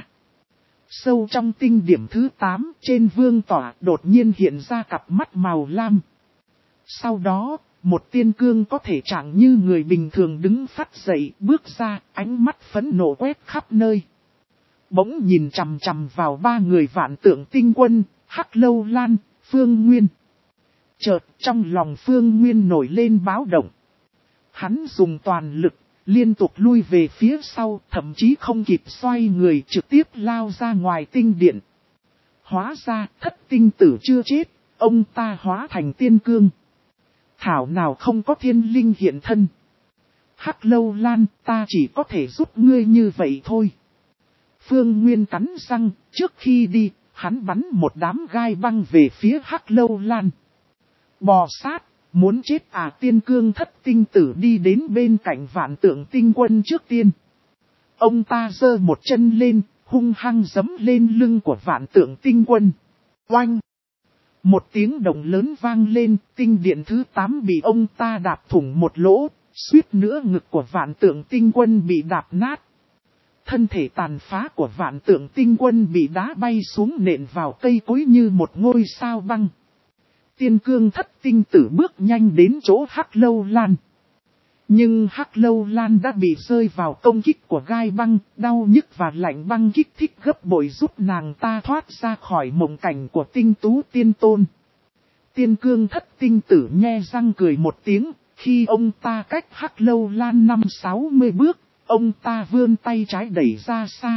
Speaker 1: Sâu trong tinh điểm thứ tám, trên vương tỏa đột nhiên hiện ra cặp mắt màu lam. Sau đó, một tiên cương có thể chẳng như người bình thường đứng phát dậy, bước ra, ánh mắt phẫn nộ quét khắp nơi. Bỗng nhìn chằm chằm vào ba người vạn tượng tinh quân, Hắc Lâu Lan, Phương Nguyên. Chợt trong lòng Phương Nguyên nổi lên báo động. Hắn dùng toàn lực, liên tục lui về phía sau, thậm chí không kịp xoay người, trực tiếp lao ra ngoài tinh điện. Hóa ra thất tinh tử chưa chết, ông ta hóa thành tiên cương. Thảo nào không có thiên linh hiện thân. Hắc Lâu Lan, ta chỉ có thể giúp ngươi như vậy thôi. Phương Nguyên cắn răng, trước khi đi, hắn bắn một đám gai băng về phía Hắc Lâu Lan. Bò sát, muốn chết à, tiên cương thất tinh tử đi đến bên cạnh vạn tượng tinh quân trước tiên. Ông ta giơ một chân lên, hung hăng giẫm lên lưng của vạn tượng tinh quân. Oanh! Một tiếng động lớn vang lên, tinh điện thứ tám bị ông ta đạp thủng một lỗ, suýt nữa ngực của vạn tượng tinh quân bị đạp nát. Thân thể tàn phá của vạn tượng tinh quân bị đá bay xuống nện vào cây cối như một ngôi sao băng. Tiên cương thất tinh tử bước nhanh đến chỗ Hắc Lâu Lan. Nhưng Hắc Lâu Lan đã bị rơi vào công kích của gai băng, đau nhức và lạnh băng kích thích gấp bội giúp nàng ta thoát ra khỏi mộng cảnh của tinh tú tiên tôn. Tiên cương thất tinh tử nhe răng cười một tiếng, khi ông ta cách Hắc Lâu Lan năm sáu mươi bước, ông ta vươn tay trái đẩy ra xa.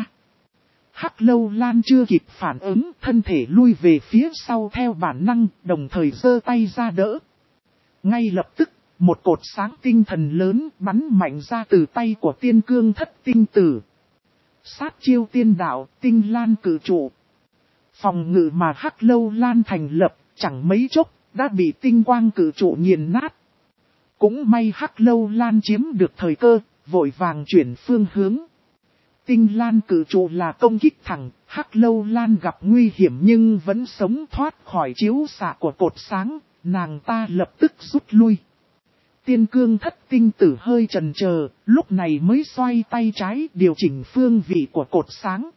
Speaker 1: Hắc Lâu Lan chưa kịp phản ứng, thân thể lui về phía sau theo bản năng, đồng thời giơ tay ra đỡ. Ngay lập tức, một cột sáng tinh thần lớn bắn mạnh ra từ tay của tiên cương thất tinh tử. Sát chiêu tiên đạo, tinh lan cử trụ. Phòng ngự mà Hắc Lâu Lan thành lập, chẳng mấy chốc, đã bị tinh quang cử trụ nghiền nát. Cũng may Hắc Lâu Lan chiếm được thời cơ, vội vàng chuyển phương hướng. Tinh lan cử trụ là công kích thẳng, Hắc Lâu Lan gặp nguy hiểm nhưng vẫn sống thoát khỏi chiếu xạ của cột sáng, nàng ta lập tức rút lui. Tiên cương thất tinh tử hơi chần chờ, lúc này mới xoay tay trái điều chỉnh phương vị của cột sáng.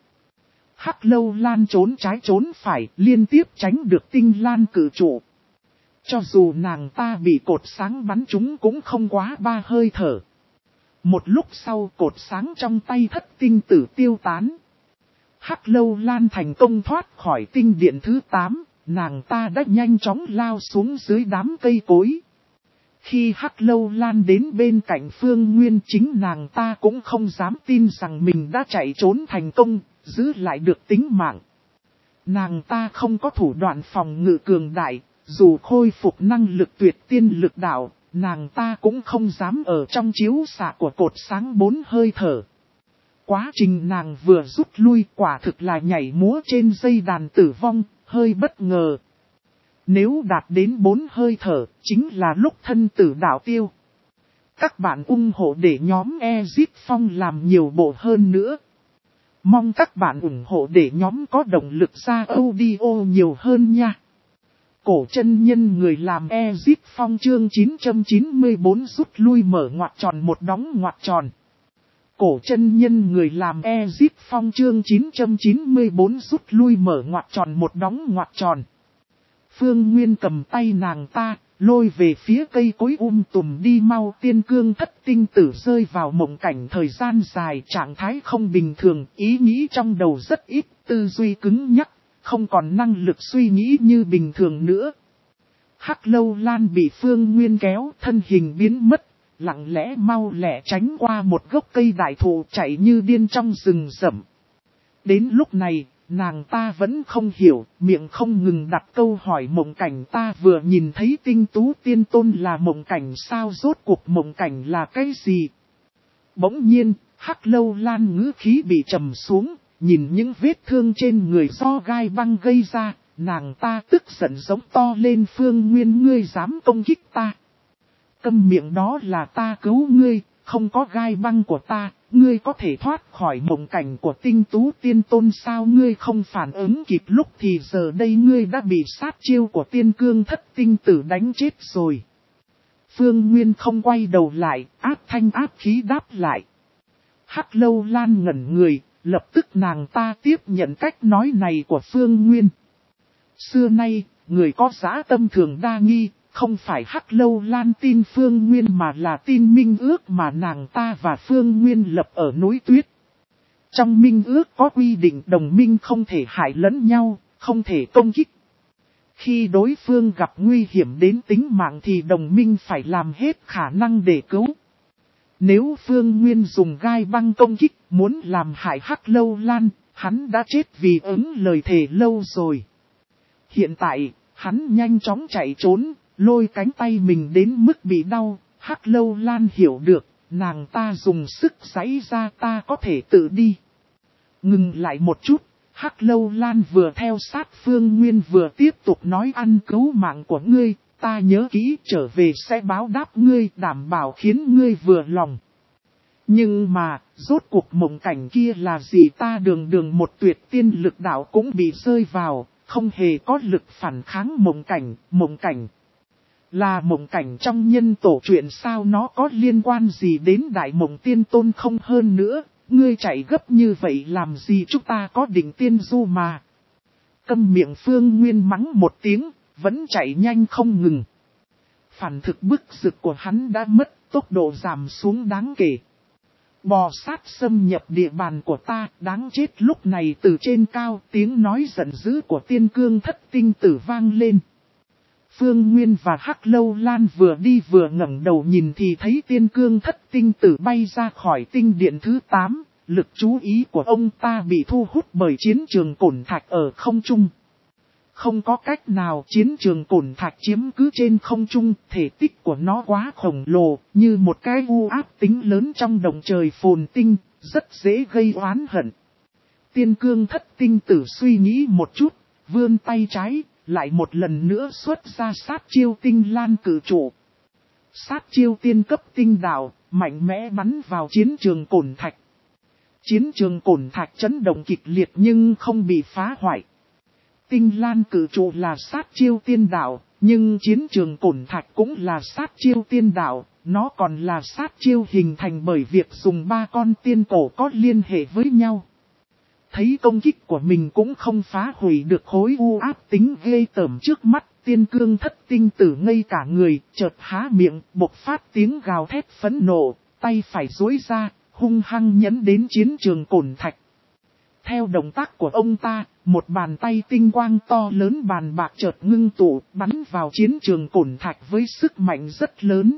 Speaker 1: Hắc Lâu Lan trốn trái trốn phải, liên tiếp tránh được tinh lan cử trụ. Cho dù nàng ta bị cột sáng bắn trúng cũng không quá ba hơi thở. Một lúc sau cột sáng trong tay thất tinh tử tiêu tán. Hắc Lâu Lan thành công thoát khỏi tinh điện thứ tám, nàng ta đã nhanh chóng lao xuống dưới đám cây cối. Khi Hắc Lâu Lan đến bên cạnh Phương Nguyên, chính nàng ta cũng không dám tin rằng mình đã chạy trốn thành công, giữ lại được tính mạng. Nàng ta không có thủ đoạn phòng ngự cường đại, dù khôi phục năng lực tuyệt tiên lực đạo, nàng ta cũng không dám ở trong chiếu xạ của cột sáng bốn hơi thở. Quá trình nàng vừa rút lui quả thực là nhảy múa trên dây đàn tử vong, hơi bất ngờ. Nếu đạt đến bốn hơi thở, chính là lúc thân tử đạo tiêu. Các bạn ủng hộ để nhóm Exit Phong làm nhiều bộ hơn nữa. Mong các bạn ủng hộ để nhóm có động lực ra audio nhiều hơn nha. Cổ chân nhân người làm Exit Phong chương chín trăm chín mươi bốn rút lui mở ngoặc tròn một đóng ngoặc tròn. Cổ chân nhân người làm Exit Phong chương chín trăm chín mươi bốn rút lui mở ngoặc tròn một đóng ngoặc tròn. Phương Nguyên cầm tay nàng ta, lôi về phía cây cối um tùm đi mau. Tiên cương thất tinh tử rơi vào mộng cảnh thời gian dài, trạng thái không bình thường, ý nghĩ trong đầu rất ít, tư duy cứng nhắc, không còn năng lực suy nghĩ như bình thường nữa. Hắc Lâu Lan bị Phương Nguyên kéo, thân hình biến mất, lặng lẽ mau lẹ tránh qua một gốc cây đại thụ, chạy như điên trong rừng rậm. Đến lúc này, nàng ta vẫn không hiểu, miệng không ngừng đặt câu hỏi mộng cảnh ta vừa nhìn thấy tinh tú tiên tôn là mộng cảnh sao, rốt cuộc mộng cảnh là cái gì? Bỗng nhiên, Hắc Lâu Lan ngữ khí bị trầm xuống, nhìn những vết thương trên người do gai băng gây ra, nàng ta tức giận giống to lên, Phương Nguyên ngươi dám công kích ta. Câm miệng, đó là ta cứu ngươi, không có gai băng của ta, ngươi có thể thoát khỏi mộng cảnh của Tinh Tú Tiên Tôn sao? Ngươi không phản ứng kịp lúc thì giờ đây ngươi đã bị sát chiêu của Tiên Cương Thất Tinh Tử đánh chết rồi. Phương Nguyên không quay đầu lại, áp thanh áp khí đáp lại. Hắc Lâu Lan ngẩn người, lập tức nàng ta tiếp nhận cách nói này của Phương Nguyên. Xưa nay, người có dã tâm thường đa nghi, không phải Hắc Lâu Lan tin Phương Nguyên mà là tin minh ước mà nàng ta và Phương Nguyên lập ở núi Tuyết. Trong minh ước có quy định đồng minh không thể hại lẫn nhau, không thể công kích. Khi đối phương gặp nguy hiểm đến tính mạng thì đồng minh phải làm hết khả năng để cứu. Nếu Phương Nguyên dùng gai băng công kích muốn làm hại Hắc Lâu Lan, hắn đã chết vì ứng lời thề lâu rồi. Hiện tại, hắn nhanh chóng chạy trốn, lôi cánh tay mình đến mức bị đau. Hắc Lâu Lan hiểu được, nàng ta dùng sức giãy ra, ta có thể tự đi. Ngừng lại một chút, Hắc Lâu Lan vừa theo sát Phương Nguyên vừa tiếp tục nói, ăn cứu mạng của ngươi, ta nhớ kỹ, trở về sẽ báo đáp ngươi, đảm bảo khiến ngươi vừa lòng. Nhưng mà, rốt cuộc mộng cảnh kia là gì? Ta đường đường một tuyệt tiên lực đạo cũng bị rơi vào, không hề có lực phản kháng mộng cảnh. Mộng cảnh là mộng cảnh trong nhân tổ truyện sao? Nó có liên quan gì đến Đại Mộng Tiên Tôn không? Hơn nữa, ngươi chạy gấp như vậy làm gì? Chúng ta có định tiên du mà. Câm miệng, Phương Nguyên mắng một tiếng, vẫn chạy nhanh không ngừng. Phản thực bức rực của hắn đã mất, tốc độ giảm xuống đáng kể. Bò sát xâm nhập địa bàn của ta, đáng chết. Lúc này từ trên cao, tiếng nói giận dữ của Tiên Cương Thất Tinh Tử vang lên. Phương Nguyên và Hắc Lâu Lan vừa đi vừa ngẩng đầu nhìn thì thấy Tiên Cương Thất Tinh Tử bay ra khỏi tinh điện thứ tám, lực chú ý của ông ta bị thu hút bởi chiến trường cổn thạch ở không trung. Không có cách nào, chiến trường cổn thạch chiếm cứ trên không trung, thể tích của nó quá khổng lồ, như một cái u áp tính lớn trong đồng trời phồn tinh, rất dễ gây oán hận. Tiên Cương Thất Tinh Tử suy nghĩ một chút, vươn tay trái, lại một lần nữa xuất ra sát chiêu Tinh Lan Cử Trụ. Sát chiêu tiên cấp tinh đạo, mạnh mẽ bắn vào chiến trường cổn thạch. Chiến trường cổn thạch chấn động kịch liệt nhưng không bị phá hoại. Tinh Lan Cử Trụ là sát chiêu tiên đạo, nhưng chiến trường cổn thạch cũng là sát chiêu tiên đạo, nó còn là sát chiêu hình thành bởi việc dùng ba con tiên cổ có liên hệ với nhau. Thấy công kích của mình cũng không phá hủy được khối u áp tính ghê tởm trước mắt, Tiên Cương Thất Tinh Tử ngây cả người, chợt há miệng, bộc phát tiếng gào thét phẫn nộ, tay phải duỗi ra, hung hăng nhấn đến chiến trường cổn thạch. Theo động tác của ông ta, một bàn tay tinh quang to lớn bàn bạc chợt ngưng tụ, bắn vào chiến trường cổn thạch với sức mạnh rất lớn.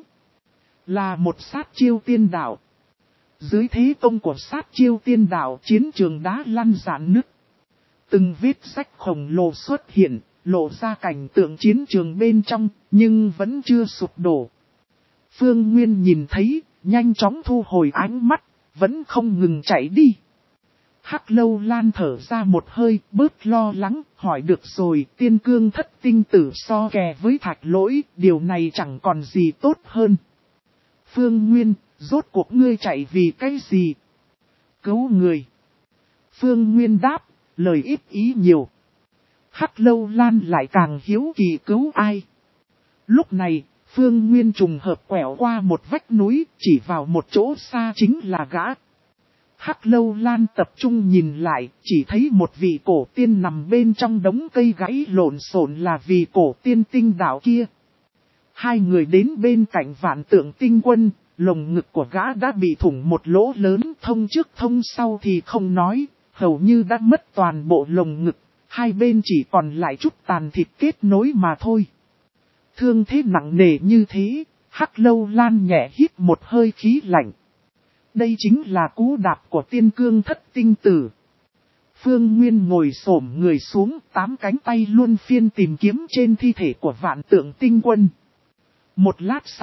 Speaker 1: Là một sát chiêu tiên đạo. Dưới thế công của sát chiêu tiên đạo, chiến trường đá lăn rạn nứt. Từng vết rách khổng lồ xuất hiện, lộ ra cảnh tượng chiến trường bên trong, nhưng vẫn chưa sụp đổ. Phương Nguyên nhìn thấy, nhanh chóng thu hồi ánh mắt, vẫn không ngừng chạy đi. Hắc Lâu Lan thở ra một hơi, bớt lo lắng, hỏi được rồi, Tiên Cương Thất Tinh Tử so kè với Thạch Lỗi, điều này chẳng còn gì tốt hơn. Phương Nguyên, rốt cuộc ngươi chạy vì cái gì? Cứu người. Phương Nguyên đáp, lời ít ý nhiều. Hắc Lâu Lan lại càng hiếu kỳ cứu ai. Lúc này, Phương Nguyên trùng hợp quẹo qua một vách núi, chỉ vào một chỗ xa chính là gã. Hắc Lâu Lan tập trung nhìn lại, chỉ thấy một vị cổ tiên nằm bên trong đống cây gãy lộn xộn, là vị cổ tiên tinh đạo kia. Hai người đến bên cạnh Vạn Tượng Tinh Quân, lồng ngực của gã đã bị thủng một lỗ lớn, thông trước thông sau thì không nói, hầu như đã mất toàn bộ lồng ngực, hai bên chỉ còn lại chút tàn thịt kết nối mà thôi. Thương thế nặng nề như thế, Hắc Lâu Lan nhẹ hít một hơi khí lạnh. Đây chính là cú đạp của Tiên Cương Thất Tinh Tử. Phương Nguyên ngồi xổm người xuống, tám cánh tay luân phiên tìm kiếm trên thi thể của Vạn Tượng Tinh Quân. Một lát sau,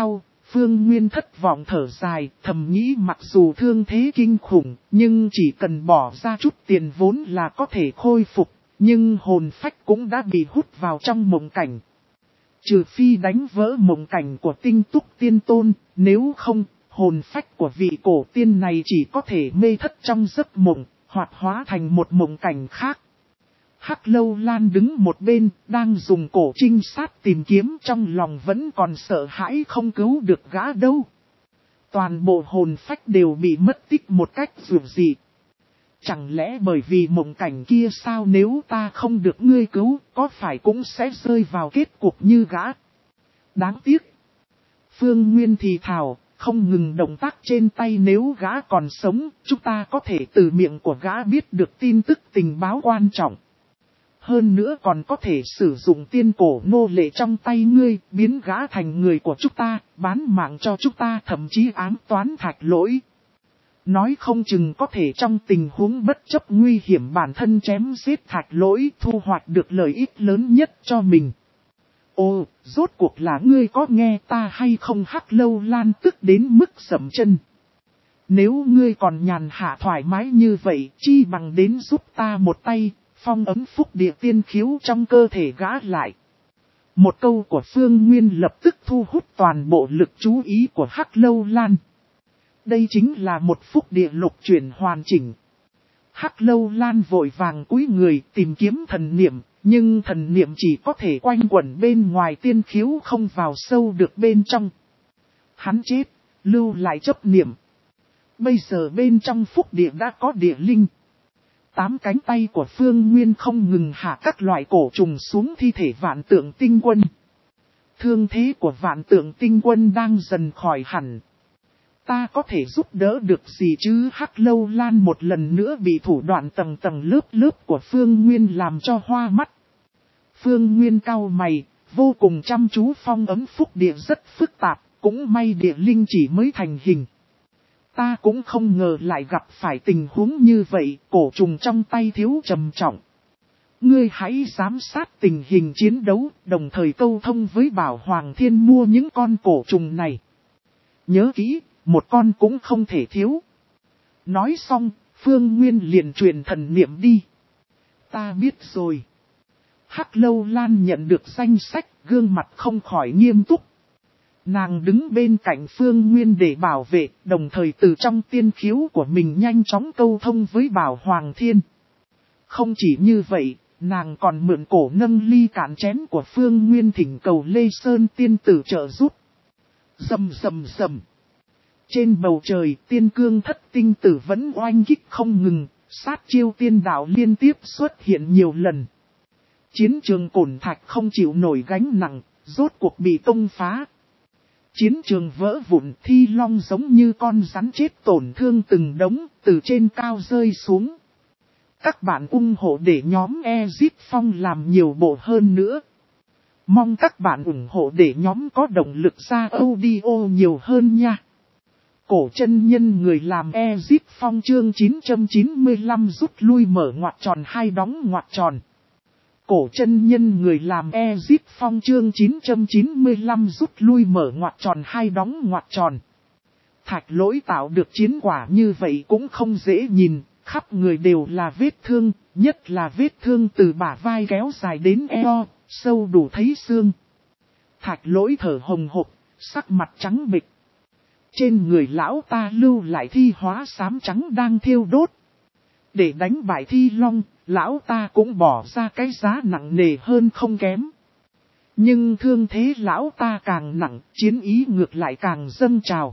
Speaker 1: Phương Nguyên thất vọng thở dài, thầm nghĩ mặc dù thương thế kinh khủng, nhưng chỉ cần bỏ ra chút tiền vốn là có thể khôi phục, nhưng hồn phách cũng đã bị hút vào trong mộng cảnh. Trừ phi đánh vỡ mộng cảnh của tinh túc tiên tôn, nếu không, hồn phách của vị cổ tiên này chỉ có thể mê thất trong giấc mộng, hoặc hóa thành một mộng cảnh khác. Hắc Lâu Lan đứng một bên, đang dùng cổ trinh sát tìm kiếm, trong lòng vẫn còn sợ hãi không cứu được gã đâu. Toàn bộ hồn phách đều bị mất tích một cách dường dị. Chẳng lẽ bởi vì mộng cảnh kia sao, nếu ta không được ngươi cứu, có phải cũng sẽ rơi vào kết cục như gã? Đáng tiếc. Phương Nguyên thì thào, không ngừng động tác trên tay, nếu gã còn sống, chúng ta có thể từ miệng của gã biết được tin tức tình báo quan trọng. Hơn nữa còn có thể sử dụng tiên cổ nô lệ trong tay ngươi, biến gã thành người của chúng ta, bán mạng cho chúng ta, thậm chí ám toán Thạch Lỗi. Nói không chừng có thể trong tình huống bất chấp nguy hiểm bản thân chém giết Thạch Lỗi, thu hoạch được lợi ích lớn nhất cho mình. Ồ, rốt cuộc là ngươi có nghe ta hay không? Hắc Lâu Lan tức đến mức sầm chân. Nếu ngươi còn nhàn hạ thoải mái như vậy, chi bằng đến giúp ta một tay, phong ấm phúc địa tiên khiếu trong cơ thể gã lại. Một câu của Phương Nguyên lập tức thu hút toàn bộ lực chú ý của Hắc Lâu Lan. Đây chính là một phúc địa lục chuyển hoàn chỉnh. Hắc Lâu Lan vội vàng cúi người tìm kiếm thần niệm, nhưng thần niệm chỉ có thể quanh quẩn bên ngoài tiên khiếu, không vào sâu được bên trong. Hắn chết, lưu lại chấp niệm. Bây giờ bên trong phúc địa đã có địa linh. Tám cánh tay của Phương Nguyên không ngừng hạ các loại cổ trùng xuống thi thể Vạn Tượng Tinh Quân. Thương thế của Vạn Tượng Tinh Quân đang dần khỏi hẳn. Ta có thể giúp đỡ được gì chứ? Hắc Lâu Lan một lần nữa bị thủ đoạn tầng tầng lớp lớp của Phương Nguyên làm cho hoa mắt. Phương Nguyên cau mày, vô cùng chăm chú phong ấm phúc địa rất phức tạp, cũng may địa linh chỉ mới thành hình. Ta cũng không ngờ lại gặp phải tình huống như vậy, cổ trùng trong tay thiếu trầm trọng. Ngươi hãy giám sát tình hình chiến đấu, đồng thời câu thông với Bảo Hoàng Thiên mua những con cổ trùng này. Nhớ kỹ, một con cũng không thể thiếu. Nói xong, Phương Nguyên liền truyền thần niệm đi. Ta biết rồi. Hắc Lâu Lan nhận được danh sách, gương mặt không khỏi nghiêm túc. Nàng đứng bên cạnh Phương Nguyên để bảo vệ, đồng thời từ trong tiên khiếu của mình nhanh chóng câu thông với Bảo Hoàng Thiên. Không chỉ như vậy, nàng còn mượn cổ nâng ly cạn chén của Phương Nguyên thỉnh cầu Lê Sơn tiên tử trợ giúp. Rầm rầm rầm. Trên bầu trời, tiên cương thất tinh tử vẫn oanh kích không ngừng, sát chiêu tiên đạo liên tiếp xuất hiện nhiều lần. Chiến trường Cổn Thạch không chịu nổi gánh nặng, rốt cuộc bị công phá. Chiến trường vỡ vụn, Thi Long giống như con rắn chết tổn thương từng đống, từ trên cao rơi xuống. Các bạn ủng hộ để nhóm Exit Phong làm nhiều bộ hơn nữa. Mong các bạn ủng hộ để nhóm có động lực ra audio nhiều hơn nha. Cổ chân nhân người làm Exit Phong chương chín trăm chín mươi lăm rút lui mở ngoặc tròn hai đóng ngoặc tròn. Cổ chân nhân người làm Exit Phong chương chín trăm chín mươi lăm rút lui mở ngoặc tròn hai đóng ngoặc tròn. Thạch Lỗi tạo được chiến quả như vậy cũng không dễ nhìn, khắp người đều là vết thương, nhất là vết thương từ bả vai kéo dài đến eo, sâu đủ thấy xương. Thạch Lỗi thở hồng hộc, sắc mặt trắng bệch. Trên người lão ta lưu lại thi hóa xám trắng đang thiêu đốt. Để đánh bại Thi Long, lão ta cũng bỏ ra cái giá nặng nề hơn không kém. Nhưng thương thế lão ta càng nặng, chiến ý ngược lại càng dâng trào.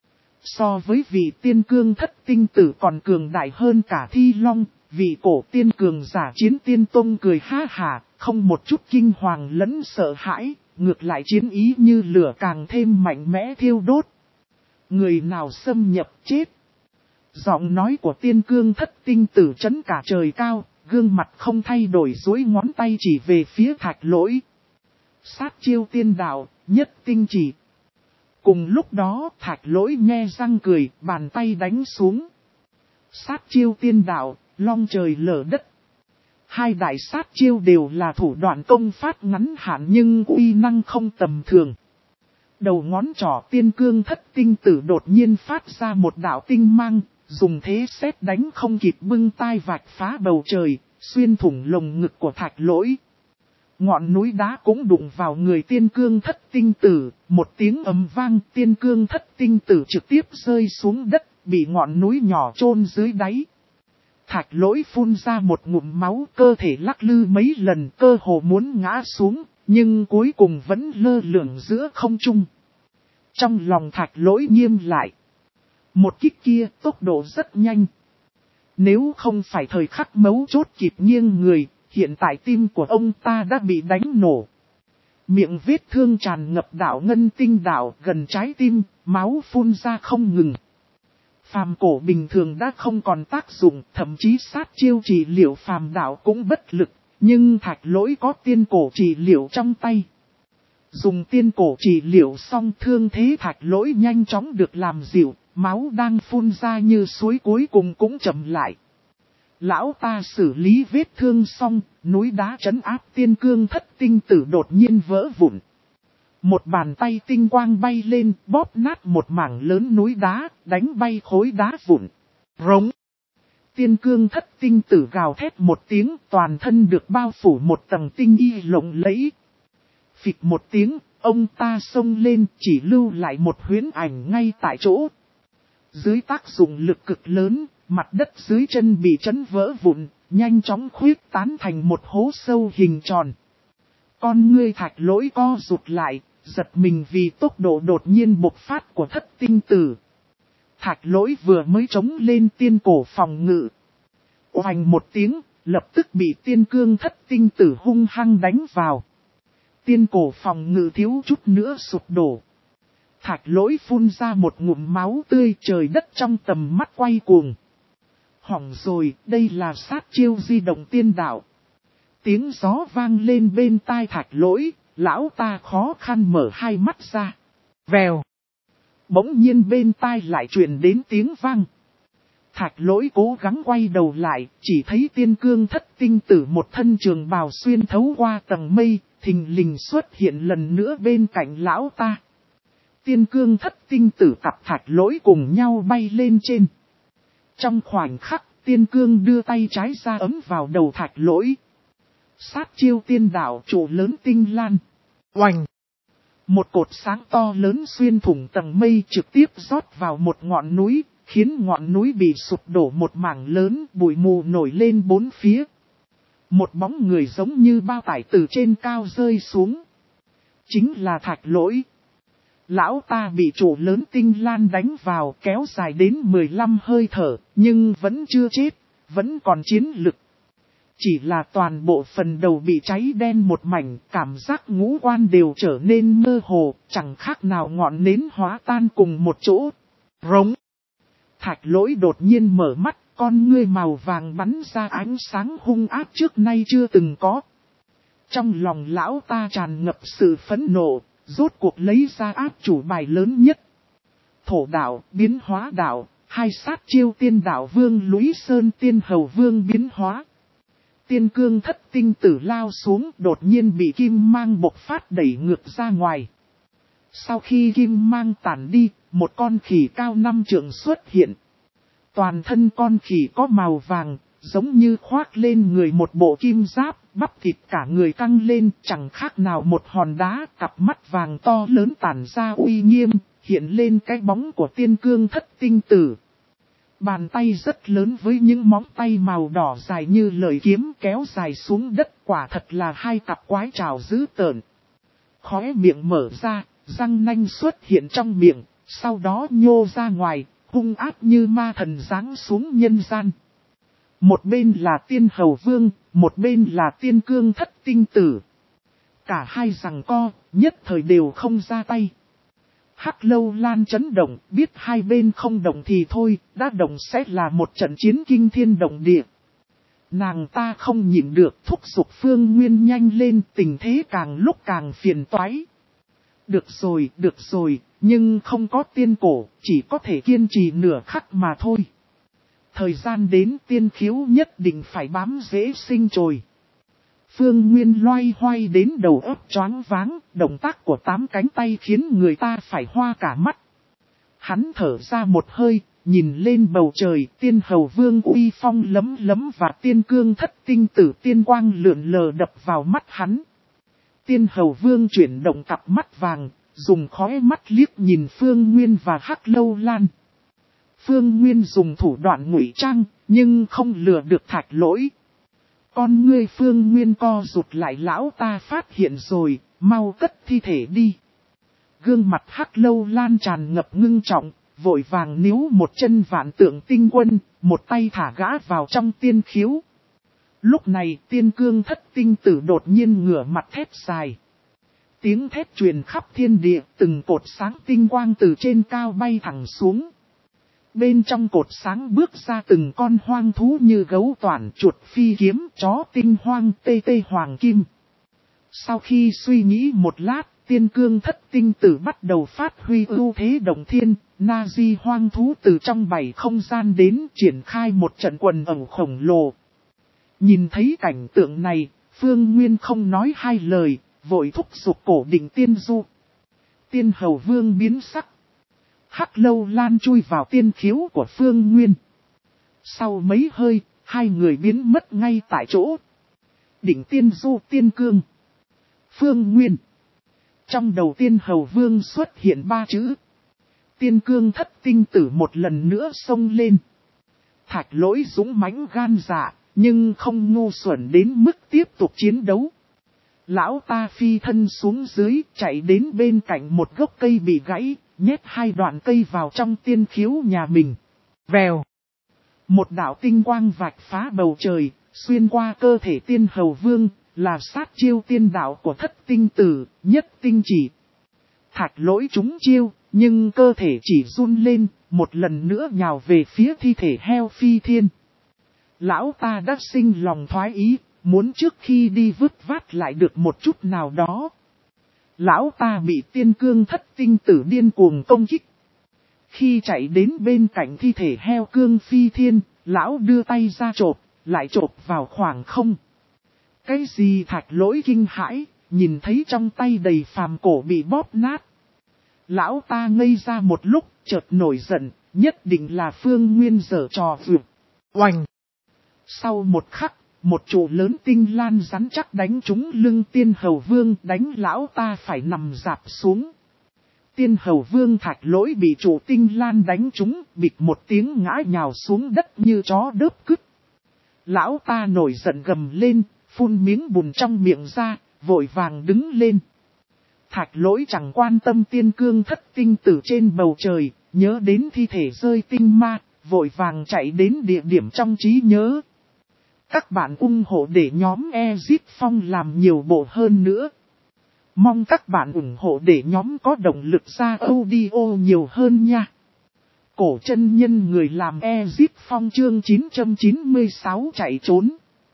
Speaker 1: So với vị tiên cương thất tinh tử còn cường đại hơn cả Thi Long, vị cổ tiên cường giả chiến tiên tông cười ha hả, không một chút kinh hoàng lẫn sợ hãi, ngược lại chiến ý như lửa càng thêm mạnh mẽ thiêu đốt. Người nào xâm nhập chết. Giọng nói của tiên cương thất tinh tử chấn cả trời cao, gương mặt không thay đổi duỗi ngón tay chỉ về phía Thạch Lỗi. Sát chiêu tiên đạo, nhất tinh chỉ. Cùng lúc đó Thạch Lỗi nhe răng cười, bàn tay đánh xuống. Sát chiêu tiên đạo, long trời lở đất. Hai đại sát chiêu đều là thủ đoạn công phát ngắn hạn nhưng uy năng không tầm thường. Đầu ngón trỏ tiên cương thất tinh tử đột nhiên phát ra một đạo tinh mang, dùng thế sét đánh không kịp bưng tai vạch phá bầu trời, xuyên thủng lồng ngực của Thạch Lỗi. Ngọn núi đá cũng đụng vào người tiên cương thất tinh tử, một tiếng ầm vang, tiên cương thất tinh tử trực tiếp rơi xuống đất, bị ngọn núi nhỏ chôn dưới đáy. Thạch Lỗi phun ra một ngụm máu, cơ thể lắc lư mấy lần, cơ hồ muốn ngã xuống, nhưng cuối cùng vẫn lơ lửng giữa không trung. Trong lòng Thạch Lỗi nghiêm lại. Một kích kia tốc độ rất nhanh. Nếu không phải thời khắc mấu chốt kịp nghiêng người, hiện tại tim của ông ta đã bị đánh nổ. Miệng vết thương tràn ngập đạo ngân tinh đạo gần trái tim, máu phun ra không ngừng. Phàm cổ bình thường đã không còn tác dụng, thậm chí sát chiêu trị liệu phàm đạo cũng bất lực, nhưng Thạch Lỗi có tiên cổ trị liệu trong tay. Dùng tiên cổ trị liệu xong thương thế Thạch Lỗi nhanh chóng được làm dịu, máu đang phun ra như suối cuối cùng cũng chậm lại. Lão ta xử lý vết thương xong, núi đá trấn áp tiên cương thất tinh tử đột nhiên vỡ vụn. Một bàn tay tinh quang bay lên, bóp nát một mảng lớn núi đá, đánh bay khối đá vụn. Rống. Tiên cương thất tinh tử gào thét một tiếng, toàn thân được bao phủ một tầng tinh y lộng lẫy. Phịch một tiếng, ông ta xông lên, chỉ lưu lại một huyễn ảnh ngay tại chỗ. Dưới tác dụng lực cực lớn, mặt đất dưới chân bị chấn vỡ vụn, nhanh chóng khuyết tán thành một hố sâu hình tròn. Con ngươi Thạch Lỗi co rụt lại, giật mình vì tốc độ đột nhiên bộc phát của thất tinh tử. Thạch Lỗi vừa mới chống lên tiên cổ phòng ngự. Oanh một tiếng, lập tức bị tiên cương thất tinh tử hung hăng đánh vào. Tiên cổ phòng ngự thiếu chút nữa sụp đổ. Thạch Lỗi phun ra một ngụm máu tươi, trời đất trong tầm mắt quay cuồng. Hỏng rồi, đây là sát chiêu di động tiên đạo. Tiếng gió vang lên bên tai Thạch Lỗi, lão ta khó khăn mở hai mắt ra. Vèo. Bỗng nhiên bên tai lại truyền đến tiếng vang. Thạch Lỗi cố gắng quay đầu lại, chỉ thấy tiên cương thất tinh tử một thân trường bào xuyên thấu qua tầng mây, thình lình xuất hiện lần nữa bên cạnh lão ta. Tiên cương thất tinh tử cặp Thạch Lỗi cùng nhau bay lên trên. Trong khoảnh khắc, tiên cương đưa tay trái ra ấm vào đầu Thạch Lỗi. Sát chiêu tiên đạo trụ lớn tinh lan. Oanh! Một cột sáng to lớn xuyên thủng tầng mây trực tiếp rót vào một ngọn núi, khiến ngọn núi bị sụp đổ một mảng lớn, bụi mù nổi lên bốn phía. Một bóng người giống như bao tải từ trên cao rơi xuống. Chính là Thạch Lỗi. Lão ta bị trụ lớn tinh lan đánh vào, kéo dài đến mười lăm hơi thở, nhưng vẫn chưa chết, vẫn còn chiến lực. Chỉ là toàn bộ phần đầu bị cháy đen một mảnh, cảm giác ngũ quan đều trở nên mơ hồ, chẳng khác nào ngọn nến hóa tan cùng một chỗ. Rống. Thạch Lỗi đột nhiên mở mắt, con ngươi màu vàng bắn ra ánh sáng hung ác trước nay chưa từng có. Trong lòng lão ta tràn ngập sự phẫn nộ, rốt cuộc lấy ra áp chủ bài lớn nhất. Thổ đạo, biến hóa đạo, hai sát chiêu tiên đạo vương Lũy Sơn tiên hầu vương biến hóa. Tiên cương thất tinh tử lao xuống, đột nhiên bị kim mang bộc phát đẩy ngược ra ngoài. Sau khi kim mang tản đi, một con khỉ cao năm trượng xuất hiện. Toàn thân con khỉ có màu vàng, giống như khoác lên người một bộ kim giáp, bắp thịt cả người căng lên, chẳng khác nào một hòn đá, cặp mắt vàng to lớn tản ra uy nghiêm, hiện lên cái bóng của tiên cương thất tinh tử. Bàn tay rất lớn với những móng tay màu đỏ dài như lợi kiếm kéo dài xuống đất, quả thật là hai cặp quái trảo dữ tợn. Khóe miệng mở ra, răng nanh xuất hiện trong miệng, sau đó nhô ra ngoài, hung ác như ma thần giáng xuống nhân gian. Một bên là tiên hầu vương, một bên là tiên cương thất tinh tử. Cả hai giằng co, nhất thời đều không ra tay. Hắc Lâu Lan chấn động, biết hai bên không động thì thôi, đã động sẽ là một trận chiến kinh thiên động địa. Nàng ta không nhịn được, thúc giục Phương Nguyên nhanh lên, tình thế càng lúc càng phiền toái. Được rồi, được rồi, nhưng không có tiên cổ, chỉ có thể kiên trì nửa khắc mà thôi. Thời gian đến tiên khiếu nhất định phải bám dễ sinh trồi. Phương Nguyên loay hoay đến đầu óc choáng váng, động tác của tám cánh tay khiến người ta phải hoa cả mắt. Hắn thở ra một hơi, nhìn lên bầu trời, tiên hầu vương uy phong lấm lấm và tiên cương thất tinh tử tiên quang lượn lờ đập vào mắt hắn. Tiên hầu vương chuyển động cặp mắt vàng, dùng khóe mắt liếc nhìn Phương Nguyên và Hắc Lâu Lan. Phương Nguyên dùng thủ đoạn ngụy trang, nhưng không lừa được Thạch Lỗi. Con ngươi Phương Nguyên co rụt lại, lão ta phát hiện rồi, mau cất thi thể đi. Gương mặt Hắc Lâu Lan tràn ngập ngưng trọng, vội vàng níu một chân vạn tượng tinh quân, một tay thả gã vào trong tiên khiếu. Lúc này tiên cương thất tinh tử đột nhiên ngửa mặt thét dài. Tiếng thét truyền khắp thiên địa, từng cột sáng tinh quang từ trên cao bay thẳng xuống. Bên trong cột sáng bước ra từng con hoang thú như gấu toản, chuột phi kiếm, chó tinh hoang, tê tê hoàng kim. Sau khi suy nghĩ một lát, tiên cương thất tinh tử bắt đầu phát huy ưu thế động thiên, na di hoang thú từ trong bảy không gian đến triển khai một trận quần ẩu khổng lồ. Nhìn thấy cảnh tượng này, Phương Nguyên không nói hai lời, vội thúc giục cổ định tiên du. Tiên hầu vương biến sắc. Hắc Lâu Lan chui vào tiên khiếu của Phương Nguyên. Sau mấy hơi, hai người biến mất ngay tại chỗ. Định tiên du tiên cương. Phương Nguyên. Trong đầu tiên hầu vương xuất hiện ba chữ. Tiên cương thất tinh tử một lần nữa xông lên. Thạch Lỗi dũng mãnh gan dạ, nhưng không ngu xuẩn đến mức tiếp tục chiến đấu. Lão ta phi thân xuống dưới, chạy đến bên cạnh một gốc cây bị gãy, nhét hai đoạn cây vào trong tiên khiếu nhà mình. Vèo. Một đạo tinh quang vạch phá bầu trời, xuyên qua cơ thể tiên hầu vương, là sát chiêu tiên đạo của thất tinh tử, nhất tinh chỉ. Thạch Lỗi trúng chiêu, nhưng cơ thể chỉ run lên, một lần nữa nhào về phía thi thể heo phi thiên. Lão ta đã sinh lòng thoái ý, muốn trước khi đi vứt vát lại được một chút nào đó. Lão ta bị tiên cương thất tinh tử điên cuồng công kích. Khi chạy đến bên cạnh thi thể heo cương phi thiên, lão đưa tay ra chộp, lại chộp vào khoảng không. Cái gì? Thạch Lỗi kinh hãi, nhìn thấy trong tay đầy phàm cổ bị bóp nát. Lão ta ngây ra một lúc, chợt nổi giận, nhất định là Phương Nguyên giở trò vượt. Oành! Sau một khắc, một trụ lớn tinh lan rắn chắc đánh trúng lưng tiên hầu vương, đánh lão ta phải nằm rạp xuống. Tiên hầu vương Thạch Lỗi bị trụ tinh lan đánh trúng, bịch một tiếng ngã nhào xuống đất như chó đớp cứt. Lão ta nổi giận gầm lên, phun miếng bùn trong miệng ra, vội vàng đứng lên. Thạch Lỗi chẳng quan tâm tiên cương thất tinh tử trên bầu trời, nhớ đến thi thể rơi tinh ma, vội vàng chạy đến địa điểm trong trí nhớ. Các bạn ủng hộ để nhóm Exit Phong làm nhiều bộ hơn nữa. Mong các bạn ủng hộ để nhóm có động lực ra audio nhiều hơn nha. Cổ chân nhân người làm Exit Phong chương chín trăm chín mươi sáu chạy trốn.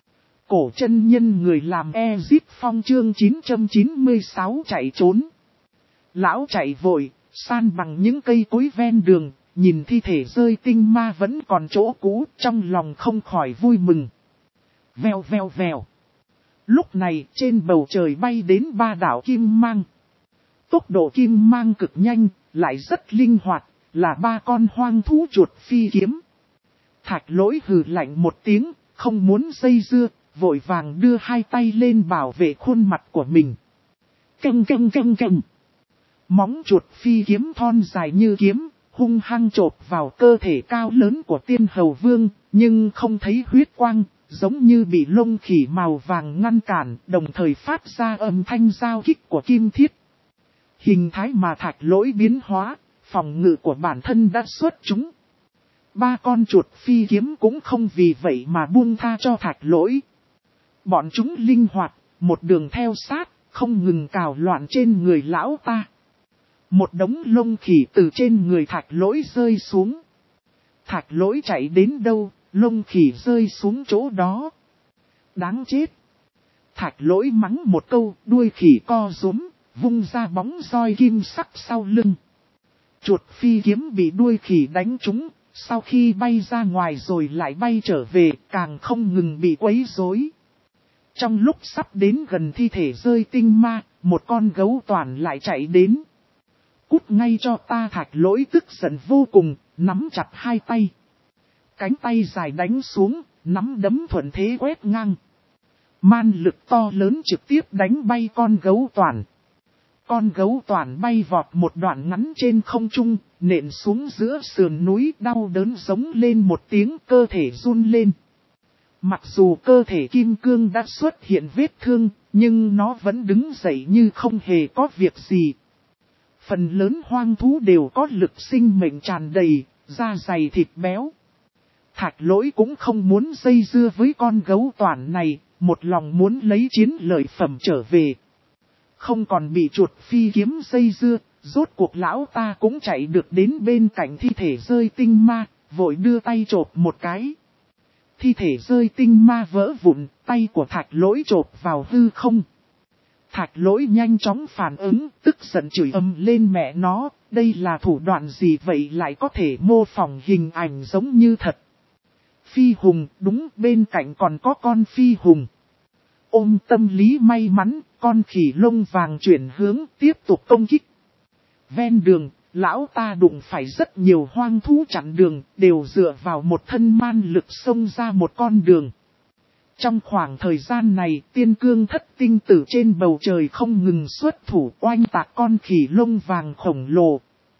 Speaker 1: Cổ chân nhân người làm Exit Phong chương chín trăm chín mươi sáu chạy trốn. Lão chạy vội, san bằng những cây cối ven đường, nhìn thi thể rơi tinh ma vẫn còn chỗ cũ, trong lòng không khỏi vui mừng. Vèo vèo vèo. Lúc này trên bầu trời bay đến ba đảo kim mang. Tốc độ kim mang cực nhanh, lại rất linh hoạt, là ba con hoang thú chuột phi kiếm. Thạch Lỗi hừ lạnh một tiếng, không muốn dây dưa, vội vàng đưa hai tay lên bảo vệ khuôn mặt của mình. Căng căng căng căng. Móng chuột phi kiếm thon dài như kiếm, hung hăng chộp vào cơ thể cao lớn của tiên hầu vương, nhưng không thấy huyết quang, giống như bị lông khỉ màu vàng ngăn cản, đồng thời phát ra âm thanh giao kích của kim thiết. Hình thái mà Thạch Lỗi biến hóa, phòng ngự của bản thân đã xuất chúng. Ba con chuột phi kiếm cũng không vì vậy mà buông tha cho Thạch Lỗi. Bọn chúng linh hoạt, một đường theo sát, không ngừng cào loạn trên người lão ta. Một đống lông khỉ từ trên người Thạch Lỗi rơi xuống. Thạch Lỗi chạy đến đâu, lông khỉ rơi xuống chỗ đó. Đáng chết. Thạch Lỗi mắng một câu, đuôi khỉ co rúm, vung ra bóng roi kim sắc sau lưng. Chuột phi kiếm bị đuôi khỉ đánh trúng, sau khi bay ra ngoài rồi lại bay trở về, càng không ngừng bị quấy rối. Trong lúc sắp đến gần thi thể rơi tinh ma, một con gấu toàn lại chạy đến. Cút ngay cho ta, Thạch Lỗi tức giận vô cùng, nắm chặt hai tay. Cánh tay dài đánh xuống, nắm đấm thuận thế quét ngang. Man lực to lớn trực tiếp đánh bay con gấu toàn. Con gấu toàn bay vọt một đoạn ngắn trên không trung, nện xuống giữa sườn núi, đau đớn giống lên một tiếng, cơ thể run lên. Mặc dù cơ thể kim cương đã xuất hiện vết thương, nhưng nó vẫn đứng dậy như không hề có việc gì. Phần lớn hoang thú đều có lực sinh mệnh tràn đầy, da dày thịt béo. Thạch Lỗi cũng không muốn dây dưa với con gấu toàn này, một lòng muốn lấy chiến lợi phẩm trở về. Không còn bị chuột phi kiếm dây dưa, rốt cuộc lão ta cũng chạy được đến bên cạnh thi thể rơi tinh ma, vội đưa tay chộp một cái. Thi thể rơi tinh ma vỡ vụn, tay của Thạch Lỗi chộp vào hư không. Thạch Lỗi nhanh chóng phản ứng, tức giận chửi ầm lên mẹ nó, đây là thủ đoạn gì vậy, lại có thể mô phỏng hình ảnh giống như thật. Phi hùng, đúng, bên cạnh còn có con phi hùng. Ôm tâm lý may mắn, con khỉ lông vàng chuyển hướng tiếp tục công kích. Ven đường, lão ta đụng phải rất nhiều hoang thú chặn đường, đều dựa vào một thân man lực xông ra một con đường. Trong khoảng thời gian này, tiên cương thất tinh tử trên bầu trời không ngừng xuất thủ oanh tạc con khỉ lông vàng khổng lồ.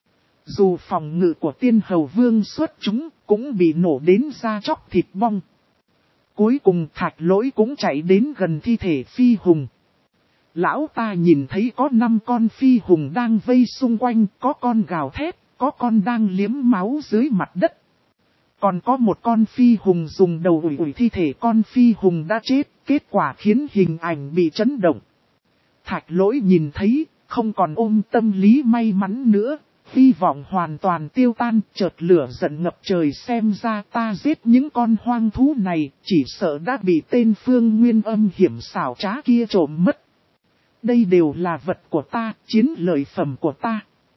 Speaker 1: Dù phòng ngự của tiên hầu vương xuất chúng, cũng bị nổ đến da chóc thịt bong. Cuối cùng Thạch Lỗi cũng chạy đến gần thi thể phi hùng. Lão ta nhìn thấy có năm con phi hùng đang vây xung quanh, có con gào thét, có con đang liếm máu dưới mặt đất. Còn có một con phi hùng dùng đầu ủi ủi thi thể con phi hùng đã chết, kết quả khiến hình ảnh bị chấn động. Thạch Lỗi nhìn thấy, không còn ôm tâm lý may mắn nữa, hy vọng hoàn toàn tiêu tan, chợt lửa giận ngập trời, xem ra ta giết những con hoang thú này, chỉ sợ đã bị tên Phương Nguyên âm hiểm xảo trá kia trộm mất. Đây đều là vật của ta, chiến lợi phẩm của ta.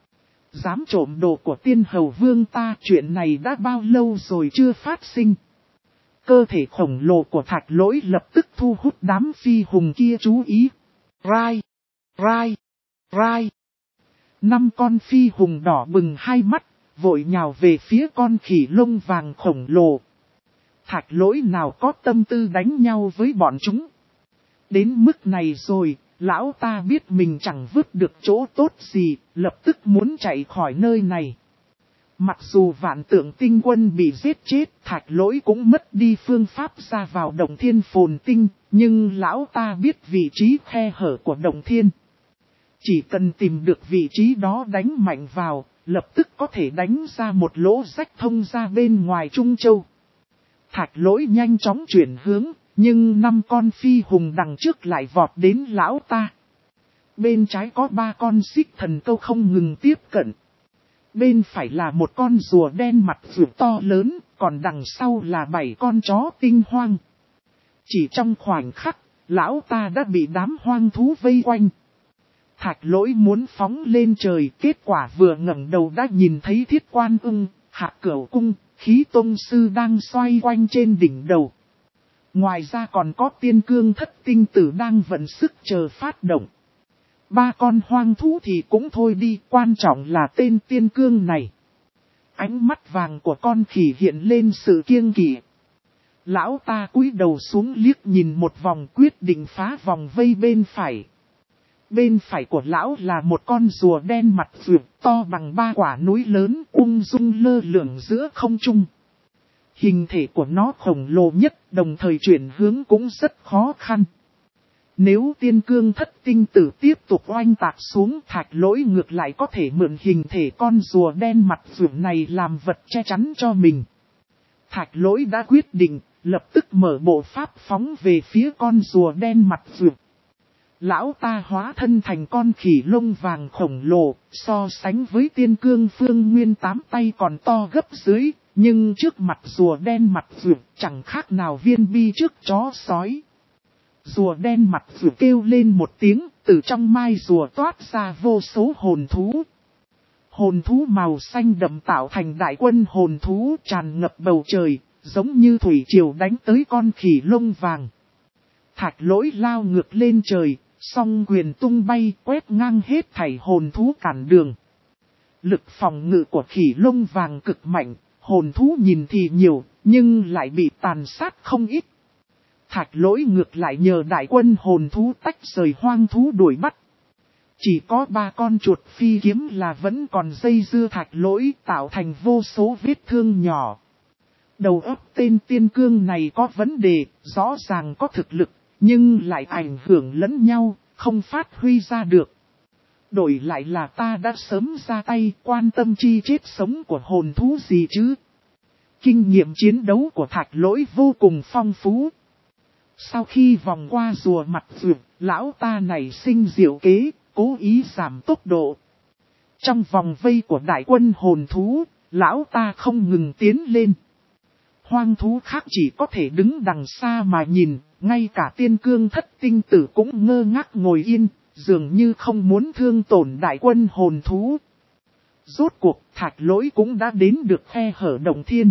Speaker 1: Dám trộm đồ của tiên hầu vương ta, chuyện này đã bao lâu rồi chưa phát sinh. Cơ thể khổng lồ của Thạch Lỗi lập tức thu hút đám phi hùng kia chú ý. Rai, rai, rai. Năm con phi hùng đỏ bừng hai mắt, vội nhào về phía con khỉ lông vàng khổng lồ. Thạch Lỗi nào có tâm tư đánh nhau với bọn chúng. Đến mức này rồi, lão ta biết mình chẳng vứt được chỗ tốt gì, lập tức muốn chạy khỏi nơi này. Mặc dù vạn tượng tinh quân bị giết chết, Thạch Lỗi cũng mất đi phương pháp ra vào động thiên phồn tinh, nhưng lão ta biết vị trí khe hở của động thiên. Chỉ cần tìm được vị trí đó đánh mạnh vào, lập tức có thể đánh ra một lỗ rách thông ra bên ngoài Trung Châu. Thạch Lỗi nhanh chóng chuyển hướng, nhưng năm con phi hùng đằng trước lại vọt đến lão ta. Bên trái có ba con xích thần câu không ngừng tiếp cận. Bên phải là một con rùa đen mặt vượt to lớn, còn đằng sau là bảy con chó tinh hoang. Chỉ trong khoảnh khắc, lão ta đã bị đám hoang thú vây quanh. Thạch Lỗi muốn phóng lên trời, kết quả vừa ngẩng đầu đã nhìn thấy Thiết Quan Ưng, Hạ Cửu Cung, Khí Tông Sư đang xoay quanh trên đỉnh đầu. Ngoài ra còn có tiên cương thất tinh tử đang vận sức chờ phát động. Ba con hoang thú thì cũng thôi đi, quan trọng là tên tiên cương này. Ánh mắt vàng của con khỉ hiện lên sự kiêng kỵ. Lão ta cúi đầu xuống liếc nhìn một vòng, quyết định phá vòng vây bên phải. Bên phải của lão là một con rùa đen mặt vượt to bằng ba quả núi lớn, ung dung lơ lửng giữa không trung. Hình thể của nó khổng lồ nhất, đồng thời chuyển hướng cũng rất khó khăn. Nếu tiên cương thất tinh tử tiếp tục oanh tạc xuống, Thạch Lỗi ngược lại có thể mượn hình thể con rùa đen mặt vượt này làm vật che chắn cho mình. Thạch Lỗi đã quyết định, lập tức mở bộ pháp phóng về phía con rùa đen mặt vượt. Lão ta hóa thân thành con khỉ lông vàng khổng lồ, so sánh với tiên cương Phương Nguyên tám tay còn to gấp dưới, nhưng trước mặt rùa đen mặt vượt chẳng khác nào viên bi trước chó sói. Rùa đen mặt vượt kêu lên một tiếng, từ trong mai rùa toát ra vô số hồn thú. Hồn thú màu xanh đậm tạo thành đại quân hồn thú tràn ngập bầu trời, giống như thủy triều đánh tới con khỉ lông vàng. Thạch Thạch lỗi lao ngược lên trời, song quyền tung bay quét ngang hết thảy hồn thú cản đường. Lực phòng ngự của khỉ lông vàng cực mạnh, hồn thú nhìn thì nhiều, nhưng lại bị tàn sát không ít. Thạch lỗi ngược lại nhờ đại quân hồn thú tách rời hoang thú đuổi bắt. Chỉ có ba con chuột phi kiếm là vẫn còn dây dưa thạch lỗi tạo thành vô số vết thương nhỏ. Đầu óc tên tiên cương này có vấn đề, rõ ràng có thực lực, nhưng lại ảnh hưởng lẫn nhau, không phát huy ra được. Đổi lại là ta đã sớm ra tay quan tâm chi chết sống của hồn thú gì chứ. Kinh nghiệm chiến đấu của thạch lỗi vô cùng phong phú. Sau khi vòng qua rùa mặt vượt, lão ta này sinh diệu kế, cố ý giảm tốc độ. Trong vòng vây của đại quân hồn thú, lão ta không ngừng tiến lên. Hoang thú khác chỉ có thể đứng đằng xa mà nhìn, ngay cả tiên cương thất tinh tử cũng ngơ ngác ngồi yên, dường như không muốn thương tổn đại quân hồn thú. Rốt cuộc thạch lỗi cũng đã đến được khe hở động thiên.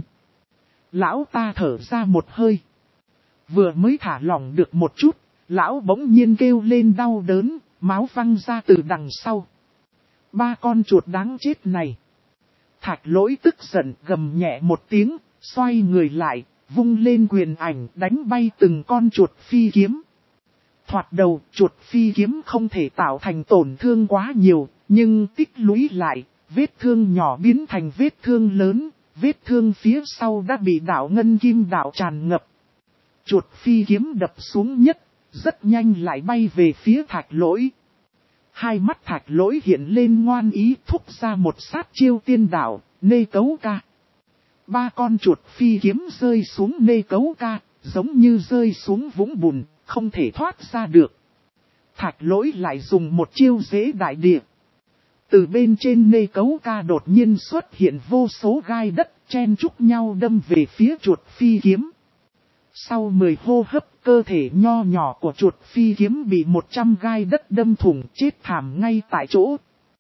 Speaker 1: Lão ta thở ra một hơi. Vừa mới thả lỏng được một chút, lão bỗng nhiên kêu lên đau đớn, máu văng ra từ đằng sau. Ba con chuột đáng chết này. Thạch lỗi tức giận gầm nhẹ một tiếng, xoay người lại, vung lên quyền ảnh đánh bay từng con chuột phi kiếm. Thoạt đầu chuột phi kiếm không thể tạo thành tổn thương quá nhiều, nhưng tích lũy lại, vết thương nhỏ biến thành vết thương lớn, vết thương phía sau đã bị đạo ngân kim đạo tràn ngập. Chuột phi kiếm đập xuống nhất, rất nhanh lại bay về phía thạch lỗi. Hai mắt thạch lỗi hiện lên ngoan ý thúc ra một sát chiêu tiên đạo, nê cấu ca. Ba con chuột phi kiếm rơi xuống nê cấu ca, giống như rơi xuống vũng bùn, không thể thoát ra được. Thạch lỗi lại dùng một chiêu dễ đại địa. Từ bên trên nê cấu ca đột nhiên xuất hiện vô số gai đất chen chúc nhau đâm về phía chuột phi kiếm. Sau mười hô hấp, cơ thể nho nhỏ của chuột phi kiếm bị một trăm gai đất đâm thủng chết thảm ngay tại chỗ.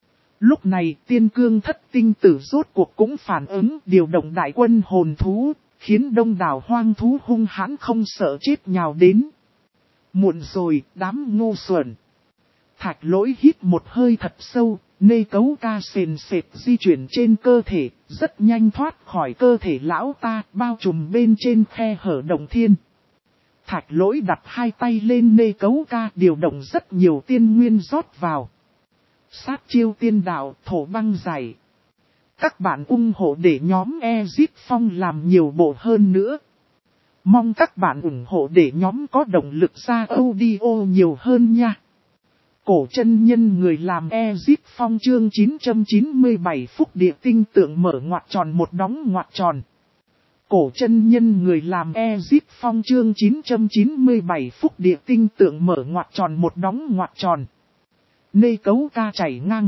Speaker 1: Lúc này tiên cương thất tinh tử rốt cuộc cũng phản ứng điều động đại quân hồn thú, khiến đông đảo hoang thú hung hãn không sợ chết nhào đến. Muộn rồi, đám ngu xuẩn. Thạch lỗi hít một hơi thật sâu, nê cấu ca sền sệt di chuyển trên cơ thể, rất nhanh thoát khỏi cơ thể lão ta, bao trùm bên trên khe hở động thiên. Thạch lỗi đặt hai tay lên nê cấu ca, điều động rất nhiều tiên nguyên rót vào. Sát chiêu tiên đạo, thổ băng giải. Các bạn ủng hộ để nhóm Exit Phong làm nhiều bộ hơn nữa. Mong các bạn ủng hộ để nhóm có động lực ra audio nhiều hơn nha. Cổ chân nhân người làm Exit Phong chương chín trăm chín mươi bảy phúc địa tinh tượng mở ngoặc tròn một đóng ngoặc tròn. Cổ chân nhân người làm Exit Phong chương chín trăm chín mươi bảy phúc địa tinh tượng mở ngoặc tròn một đóng ngoặc tròn. Nê cấu ca chảy ngang.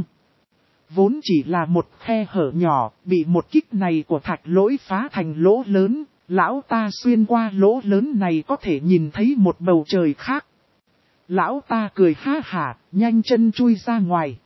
Speaker 1: Vốn chỉ là một khe hở nhỏ, bị một kích này của thạch lỗi phá thành lỗ lớn, lão ta xuyên qua lỗ lớn này có thể nhìn thấy một bầu trời khác. Lão ta cười ha hả, nhanh chân chui ra ngoài.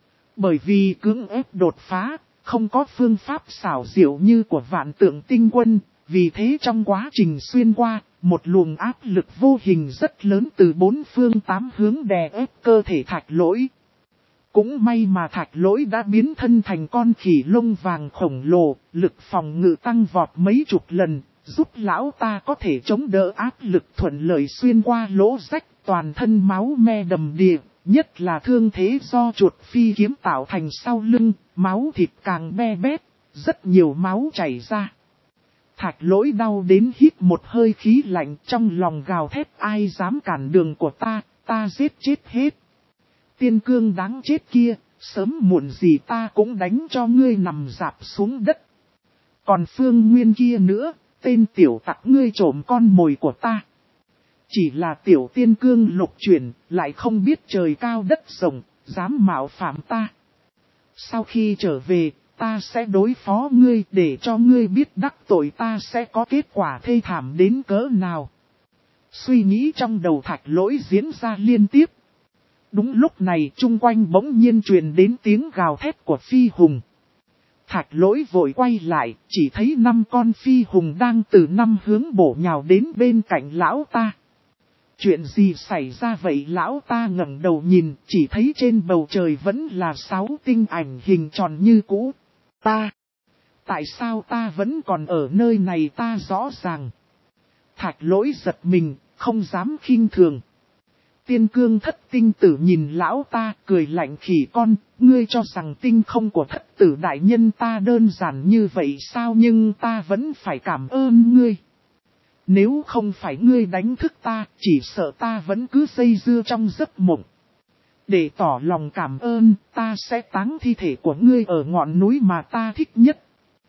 Speaker 1: Bởi vì cưỡng ép đột phá, không có phương pháp xảo diệu như của vạn tượng tinh quân, vì thế trong quá trình xuyên qua, một luồng áp lực vô hình rất lớn từ bốn phương tám hướng đè ép cơ thể thạch lỗi. Cũng may mà thạch lỗi đã biến thân thành con khỉ lông vàng khổng lồ, lực phòng ngự tăng vọt mấy chục lần, giúp lão ta có thể chống đỡ áp lực thuận lợi xuyên qua lỗ rách, toàn thân máu me đầm đìa, nhất là thương thế do chuột phi kiếm tạo thành sau lưng, máu thịt càng be bét, rất nhiều máu chảy ra. Thạch lỗi đau đến hít một hơi khí lạnh, trong lòng gào thét ai dám cản đường của ta, ta giết chết hết. Tiên cương đáng chết kia, sớm muộn gì ta cũng đánh cho ngươi nằm rạp xuống đất. Còn Phương Nguyên kia nữa, tên tiểu tặc ngươi trộm con mồi của ta. Chỉ là tiểu tiên cương lục chuyển, lại không biết trời cao đất rộng, dám mạo phạm ta. Sau khi trở về, ta sẽ đối phó ngươi để cho ngươi biết đắc tội ta sẽ có kết quả thê thảm đến cỡ nào. Suy nghĩ trong đầu thạch lỗi diễn ra liên tiếp. Đúng lúc này chung quanh bỗng nhiên truyền đến tiếng gào thét của phi hùng. Thạch lỗi vội quay lại, chỉ thấy năm con phi hùng đang từ năm hướng bổ nhào đến bên cạnh lão ta. Chuyện gì xảy ra vậy lão ta ngẩng đầu nhìn, chỉ thấy trên bầu trời vẫn là sáu tinh ảnh hình tròn như cũ. Ta, tại sao ta vẫn còn ở nơi này ta rõ ràng. Thạch Lỗi giật mình, không dám khinh thường. Tiên cương thất tinh tử nhìn lão ta cười lạnh khỉ con, ngươi cho rằng tinh không của thất tử đại nhân ta đơn giản như vậy sao, nhưng ta vẫn phải cảm ơn ngươi. Nếu không phải ngươi đánh thức ta, chỉ sợ ta vẫn cứ dây dưa trong giấc mộng. Để tỏ lòng cảm ơn, ta sẽ táng thi thể của ngươi ở ngọn núi mà ta thích nhất.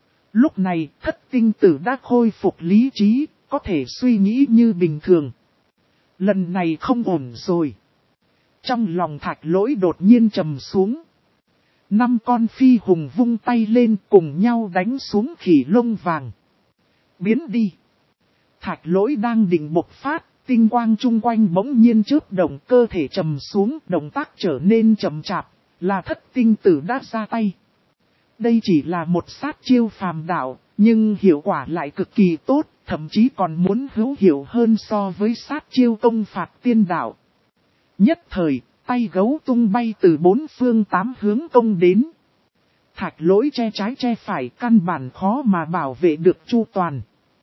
Speaker 1: Lúc này, thất tinh tử đã khôi phục lý trí, có thể suy nghĩ như bình thường. Lần này không ổn rồi. Trong lòng Thạch Lỗi đột nhiên trầm xuống. Năm con phi hùng vung tay lên cùng nhau đánh xuống khỉ lông vàng. Biến đi. Thạch Lỗi đang định bộc phát, tinh quang chung quanh bỗng nhiên chớp động, cơ thể trầm xuống, động tác trở nên chậm chạp, là thất tinh tử đã ra tay. Đây chỉ là một sát chiêu phàm đạo, nhưng hiệu quả lại cực kỳ tốt, thậm chí còn muốn hữu hiệu hơn so với sát chiêu công phạt tiên đạo. Nhất thời, tay gấu tung bay từ bốn phương tám hướng công đến. Thạch Lỗi che trái che phải, căn bản khó mà bảo vệ được chu toàn.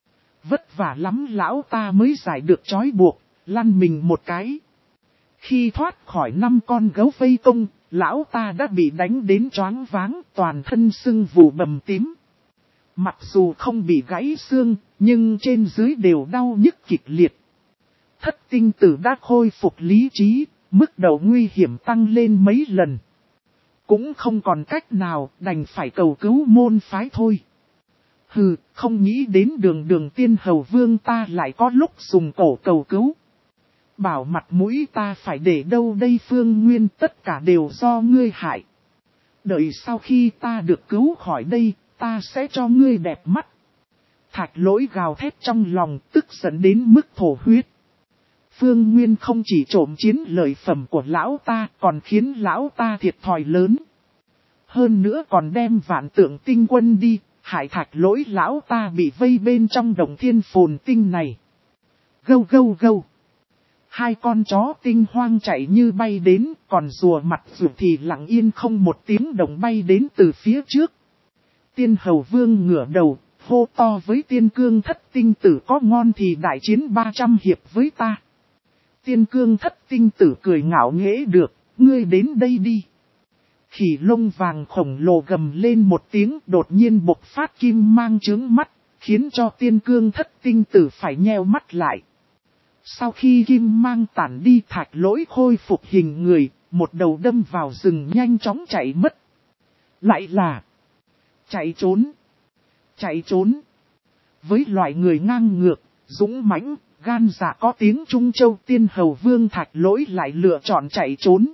Speaker 1: Vất vả lắm lão ta mới giải được trói buộc, lăn mình một cái. Khi thoát khỏi năm con gấu vây công, lão ta đã bị đánh đến choáng váng, toàn thân sưng vù bầm tím. Mặc dù không bị gãy xương, nhưng trên dưới đều đau nhức kịch liệt. Thất tinh tử đã khôi phục lý trí, mức độ nguy hiểm tăng lên mấy lần. Cũng không còn cách nào, đành phải cầu cứu môn phái thôi. Hừ, không nghĩ đến đường đường tiên hầu vương ta lại có lúc dùng cổ cầu cứu. Bảo mặt mũi ta phải để đâu đây Phương Nguyên, tất cả đều do ngươi hại. Đợi sau khi ta được cứu khỏi đây, ta sẽ cho ngươi đẹp mắt. Thạch Lỗi gào thét trong lòng, tức giận đến mức thổ huyết. Phương Nguyên không chỉ trộm chiến lợi phẩm của lão ta, còn khiến lão ta thiệt thòi lớn. Hơn nữa còn đem vạn tượng tinh quân đi, hại Thạch Lỗi lão ta bị vây bên trong đồng thiên phồn tinh này. Gâu gâu gâu. Hai con chó tinh hoang chạy như bay đến, còn rùa mặt rùa thì lặng yên không một tiếng động bay đến từ phía trước. Tiên hầu vương ngửa đầu, hô to với tiên cương thất tinh tử có ngon thì đại chiến ba trăm hiệp với ta. Tiên cương thất tinh tử cười ngạo nghễ được, ngươi đến đây đi. Khỉ lông vàng khổng lồ gầm lên một tiếng đột nhiên bộc phát kim mang trướng mắt, khiến cho tiên cương thất tinh tử phải nheo mắt lại. Sau khi kim mang tản đi, Thạch Lỗi khôi phục hình người, một đầu đâm vào rừng nhanh chóng chạy mất. Lại là chạy trốn, chạy trốn. Với loại người ngang ngược, dũng mãnh, gan dạ có tiếng Trung Châu, tiên hầu vương Thạch Lỗi lại lựa chọn chạy trốn.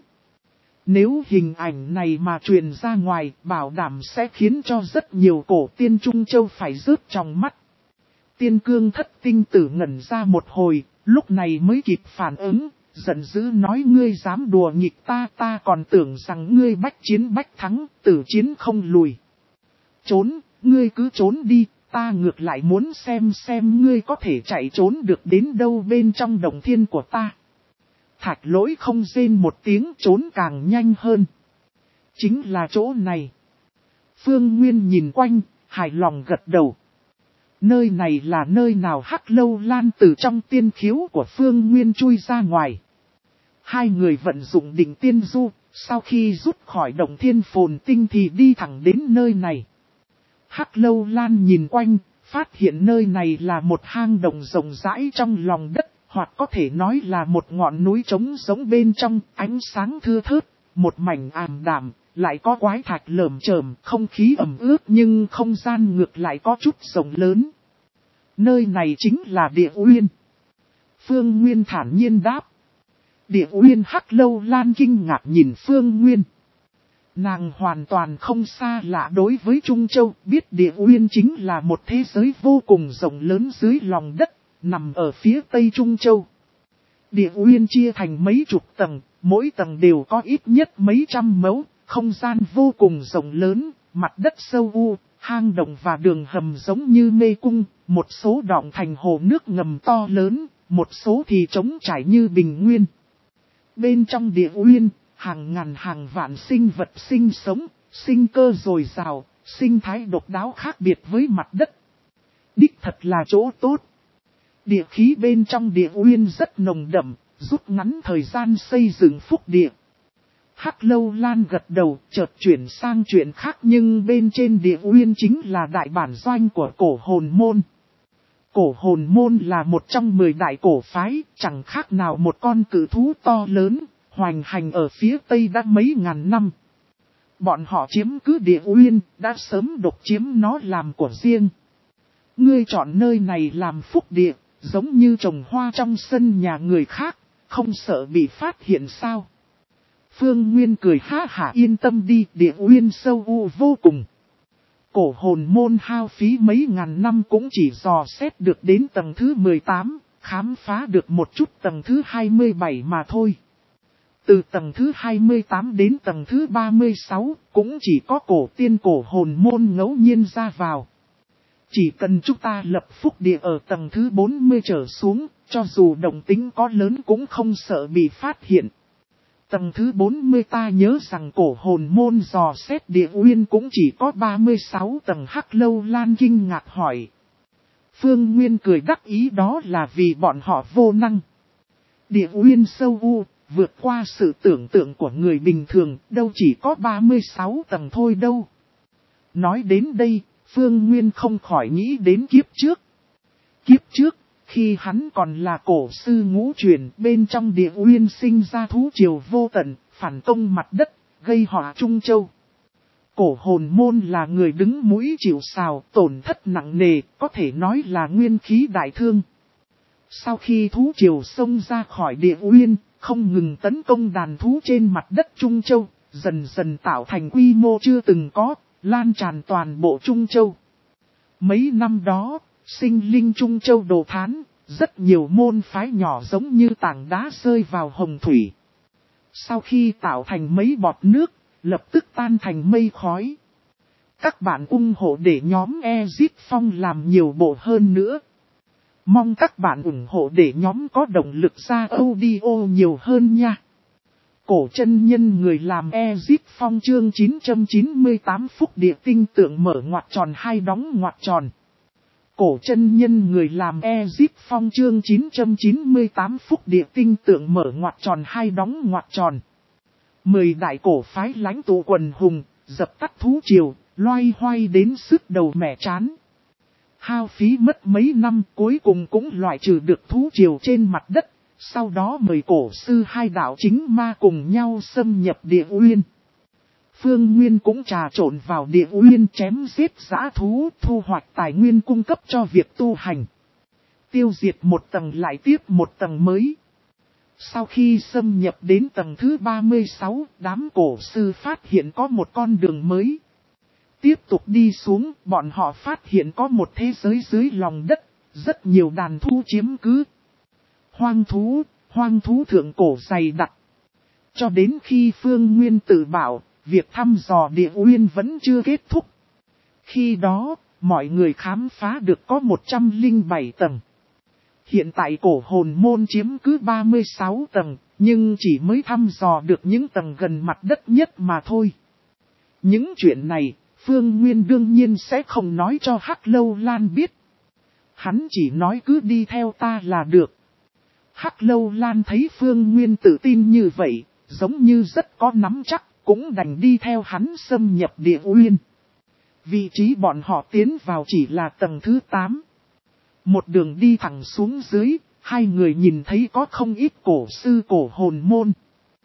Speaker 1: Nếu hình ảnh này mà truyền ra ngoài, bảo đảm sẽ khiến cho rất nhiều cổ tiên Trung Châu phải rớt trong mắt. Tiên cương thất tinh tử ngẩn ra một hồi, lúc này mới kịp phản ứng, giận dữ nói ngươi dám đùa nghịch ta, ta còn tưởng rằng ngươi bách chiến bách thắng, tử chiến không lùi. Trốn, ngươi cứ trốn đi, ta ngược lại muốn xem xem ngươi có thể chạy trốn được đến đâu bên trong đồng thiên của ta. Thạch Lỗi không rên một tiếng, trốn càng nhanh hơn. Chính là chỗ này. Phương Nguyên nhìn quanh, hài lòng gật đầu. Nơi này là nơi nào? Hắc Lâu Lan từ trong tiên khiếu của Phương Nguyên chui ra ngoài. Hai người vận dụng đỉnh tiên du, sau khi rút khỏi động thiên phồn tinh thì đi thẳng đến nơi này. Hắc Lâu Lan nhìn quanh, phát hiện nơi này là một hang động rộng rãi trong lòng đất, hoặc có thể nói là một ngọn núi trống giống bên trong, ánh sáng thưa thớt, một mảnh ảm đạm, lại có quái thạch lởm chởm, không khí ẩm ướt nhưng không gian ngược lại có chút rộng lớn. Nơi này chính là Địa Uyên. Phương Nguyên thản nhiên đáp. Địa Uyên. Hắc Lâu Lan kinh ngạc nhìn Phương Nguyên. Nàng hoàn toàn không xa lạ đối với Trung Châu, biết Địa Uyên chính là một thế giới vô cùng rộng lớn dưới lòng đất, nằm ở phía tây Trung Châu. Địa Uyên chia thành mấy chục tầng, mỗi tầng đều có ít nhất mấy trăm mẫu, không gian vô cùng rộng lớn, mặt đất sâu u, hang động và đường hầm giống như mê cung, một số đọng thành hồ nước ngầm to lớn, một số thì trống trải như bình nguyên. Bên trong địa uyên, hàng ngàn hàng vạn sinh vật sinh sống, sinh cơ dồi dào, sinh thái độc đáo khác biệt với mặt đất. Đích thật là chỗ tốt. Địa khí bên trong địa uyên rất nồng đậm, rút ngắn thời gian xây dựng phúc địa. Hắc Lâu Lan gật đầu, chợt chuyển sang chuyện khác, nhưng bên trên địa uyên chính là đại bản doanh của cổ hồn môn. Cổ hồn môn là một trong mười đại cổ phái, chẳng khác nào một con cự thú to lớn, hoành hành ở phía tây đã mấy ngàn năm. Bọn họ chiếm cứ địa uyên, đã sớm độc chiếm nó làm của riêng. Ngươi chọn nơi này làm phúc địa, giống như trồng hoa trong sân nhà người khác, không sợ bị phát hiện sao? Phương Nguyên cười ha hả, yên tâm đi, địa uyên sâu u vô cùng. Cổ hồn môn hao phí mấy ngàn năm cũng chỉ dò xét được đến tầng thứ mười tám, khám phá được một chút tầng thứ hai mươi bảy mà thôi. Từ tầng thứ hai mươi tám đến tầng thứ ba mươi sáu, cũng chỉ có cổ tiên cổ hồn môn ngẫu nhiên ra vào. Chỉ cần chúng ta lập phúc địa ở tầng thứ bốn mươi trở xuống, cho dù động tính có lớn cũng không sợ bị phát hiện. Tầng thứ bốn mươi ta nhớ rằng cổ hồn môn dò xét địa uyên cũng chỉ có ba mươi sáu tầng. Hắc Lâu Lan kinh ngạc hỏi. Phương Nguyên cười đắc ý, đó là vì bọn họ vô năng. Địa uyên sâu u, vượt qua sự tưởng tượng của người bình thường, đâu chỉ có ba mươi sáu tầng thôi đâu. Nói đến đây, Phương Nguyên không khỏi nghĩ đến kiếp trước. Kiếp trước, khi hắn còn là cổ sư ngũ truyền, bên trong địa uyên sinh ra thú triều vô tận, phản công mặt đất, gây họa Trung Châu. Cổ hồn môn là người đứng mũi chịu sào, tổn thất nặng nề, có thể nói là nguyên khí đại thương. Sau khi thú triều xông ra khỏi địa uyên, không ngừng tấn công đàn thú trên mặt đất Trung Châu, dần dần tạo thành quy mô chưa từng có, lan tràn toàn bộ Trung Châu. Mấy năm đó, sinh linh Trung Châu đồ thán, rất nhiều môn phái nhỏ giống như tảng đá rơi vào hồng thủy. Sau khi tạo thành mấy bọt nước, lập tức tan thành mây khói. Các bạn ủng hộ để nhóm Exit Phong làm nhiều bộ hơn nữa. Mong các bạn ủng hộ để nhóm có động lực ra audio nhiều hơn nha. Cổ chân nhân người làm Exit Phong chương chín trăm chín mươi tám phúc địa tinh tượng mở ngoặc tròn hai đóng ngoặc tròn. Cổ chân nhân người làm Exit Phong chương chín trăm chín mươi tám phúc địa tinh tượng mở ngoặc tròn hai đóng ngoặc tròn. Mười đại cổ phái lãnh tụ quần hùng, dập tắt thú triều, loay hoay đến sức đầu mẻ chán. Hao phí mất mấy năm cuối cùng cũng loại trừ được thú triều trên mặt đất, sau đó mời cổ sư hai đạo chính ma cùng nhau xâm nhập địa uyên. Phương Nguyên cũng trà trộn vào địa uyên chém giết dã thú, thu hoạch tài nguyên cung cấp cho việc tu hành. Tiêu diệt một tầng lại tiếp một tầng mới. Sau khi xâm nhập đến tầng thứ ba mươi sáu, đám cổ sư phát hiện có một con đường mới. Tiếp tục đi xuống, bọn họ phát hiện có một thế giới dưới lòng đất, rất nhiều đàn thú chiếm cứ. Hoang thú, hoang thú thượng cổ dày đặc. Cho đến khi Phương Nguyên tự bảo, việc thăm dò địa uyên vẫn chưa kết thúc. Khi đó, mọi người khám phá được có một trăm lẻ bảy tầng. Hiện tại cổ hồn môn chiếm cứ ba mươi sáu tầng, nhưng chỉ mới thăm dò được những tầng gần mặt đất nhất mà thôi. Những chuyện này, Phương Nguyên đương nhiên sẽ không nói cho Hắc Lâu Lan biết. Hắn chỉ nói cứ đi theo ta là được. Hắc Lâu Lan thấy Phương Nguyên tự tin như vậy, giống như rất có nắm chắc, cũng đành đi theo hắn xâm nhập địa uyên. Vị trí bọn họ tiến vào chỉ là tầng thứ tám. Một đường đi thẳng xuống dưới, hai người nhìn thấy có không ít cổ sư cổ hồn môn.